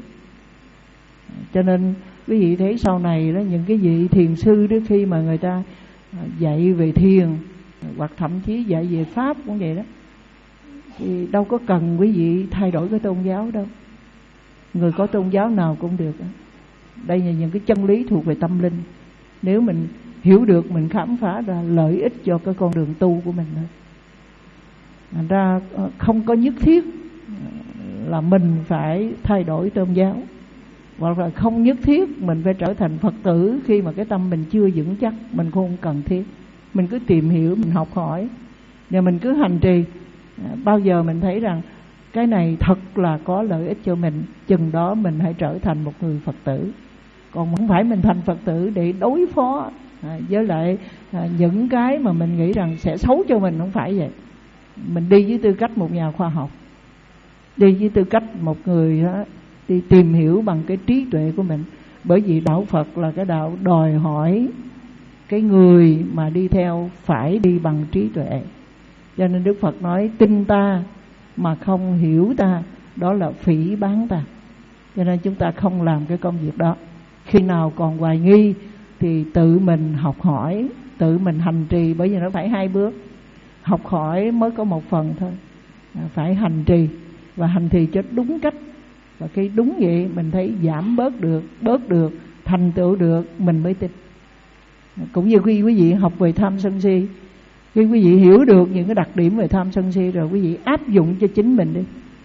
Cho nên quý vị thấy sau này đó, những cái vị thiền sư đó, khi mà người ta dạy về thiền hoặc thậm chí dạy về pháp cũng vậy đó, thì đâu có cần quý vị thay đổi cái tôn giáo đâu. Người có tôn giáo nào cũng được. Đây là những cái chân lý thuộc về tâm linh. Nếu mình hiểu được, mình khám phá ra lợi ích cho cái con đường tu của mình thôi. Thành ra không có nhất thiết là mình phải thay đổi tôn giáo, hoặc là không nhất thiết mình phải trở thành Phật tử khi mà cái tâm mình chưa vững chắc. Mình không cần thiết. Mình cứ tìm hiểu, mình học hỏi, và mình cứ hành trì. Bao giờ mình thấy rằng cái này thật là có lợi ích cho mình, chừng đó mình hãy trở thành một người Phật tử. Còn không phải mình thành Phật tử để đối phó với lại những cái mà mình nghĩ rằng sẽ xấu cho mình, không phải vậy. Mình đi với tư cách một nhà khoa học, đi với tư cách một người đó, đi tìm hiểu bằng cái trí tuệ của mình. Bởi vì đạo Phật là cái đạo đòi hỏi cái người mà đi theo phải đi bằng trí tuệ. Cho nên Đức Phật nói tin ta mà không hiểu ta, đó là phỉ báng ta. Cho nên chúng ta không làm cái công việc đó. Khi nào còn hoài nghi thì tự mình học hỏi, tự mình hành trì. Bởi vì nó phải hai bước. Học hỏi mới có một phần thôi, phải hành trì, và hành trì cho đúng cách. Và khi đúng vậy mình thấy giảm bớt được, bớt được, thành tựu được, mình mới tin. Cũng như khi quý vị học về tham sân si, khi quý vị hiểu được những cái đặc điểm về tham sân si rồi, quý vị áp dụng cho chính mình đi.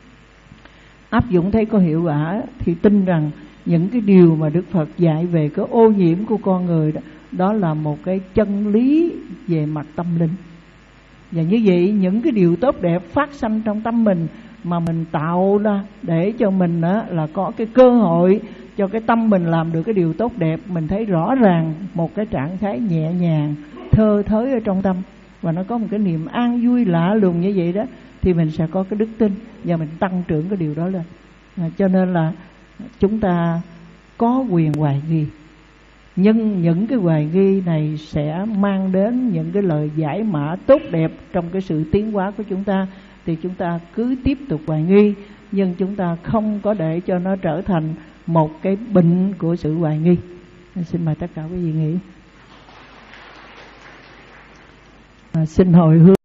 Áp dụng thấy có hiệu quả thì tin rằng những cái điều mà Đức Phật dạy về cái ô nhiễm của con người đó, đó là một cái chân lý về mặt tâm linh. Và như vậy những cái điều tốt đẹp phát sanh trong tâm mình mà mình tạo ra để cho mình đó là có cái cơ hội cho cái tâm mình làm được cái điều tốt đẹp. Mình thấy rõ ràng một cái trạng thái nhẹ nhàng, thơ thới ở trong tâm, và nó có một cái niềm an vui lạ lùng như vậy đó, thì mình sẽ có cái đức tin và mình tăng trưởng cái điều đó lên. À, cho nên là chúng ta có quyền hoài nghi, nhưng những cái hoài nghi này sẽ mang đến những cái lời giải mã tốt đẹp trong cái sự tiến hóa của chúng ta. Thì chúng ta cứ tiếp tục hoài nghi, nhưng chúng ta không có để cho nó trở thành một cái bệnh của sự hoài nghi. Xin mời tất cả quý vị nghĩ. À, xin hồi hướng.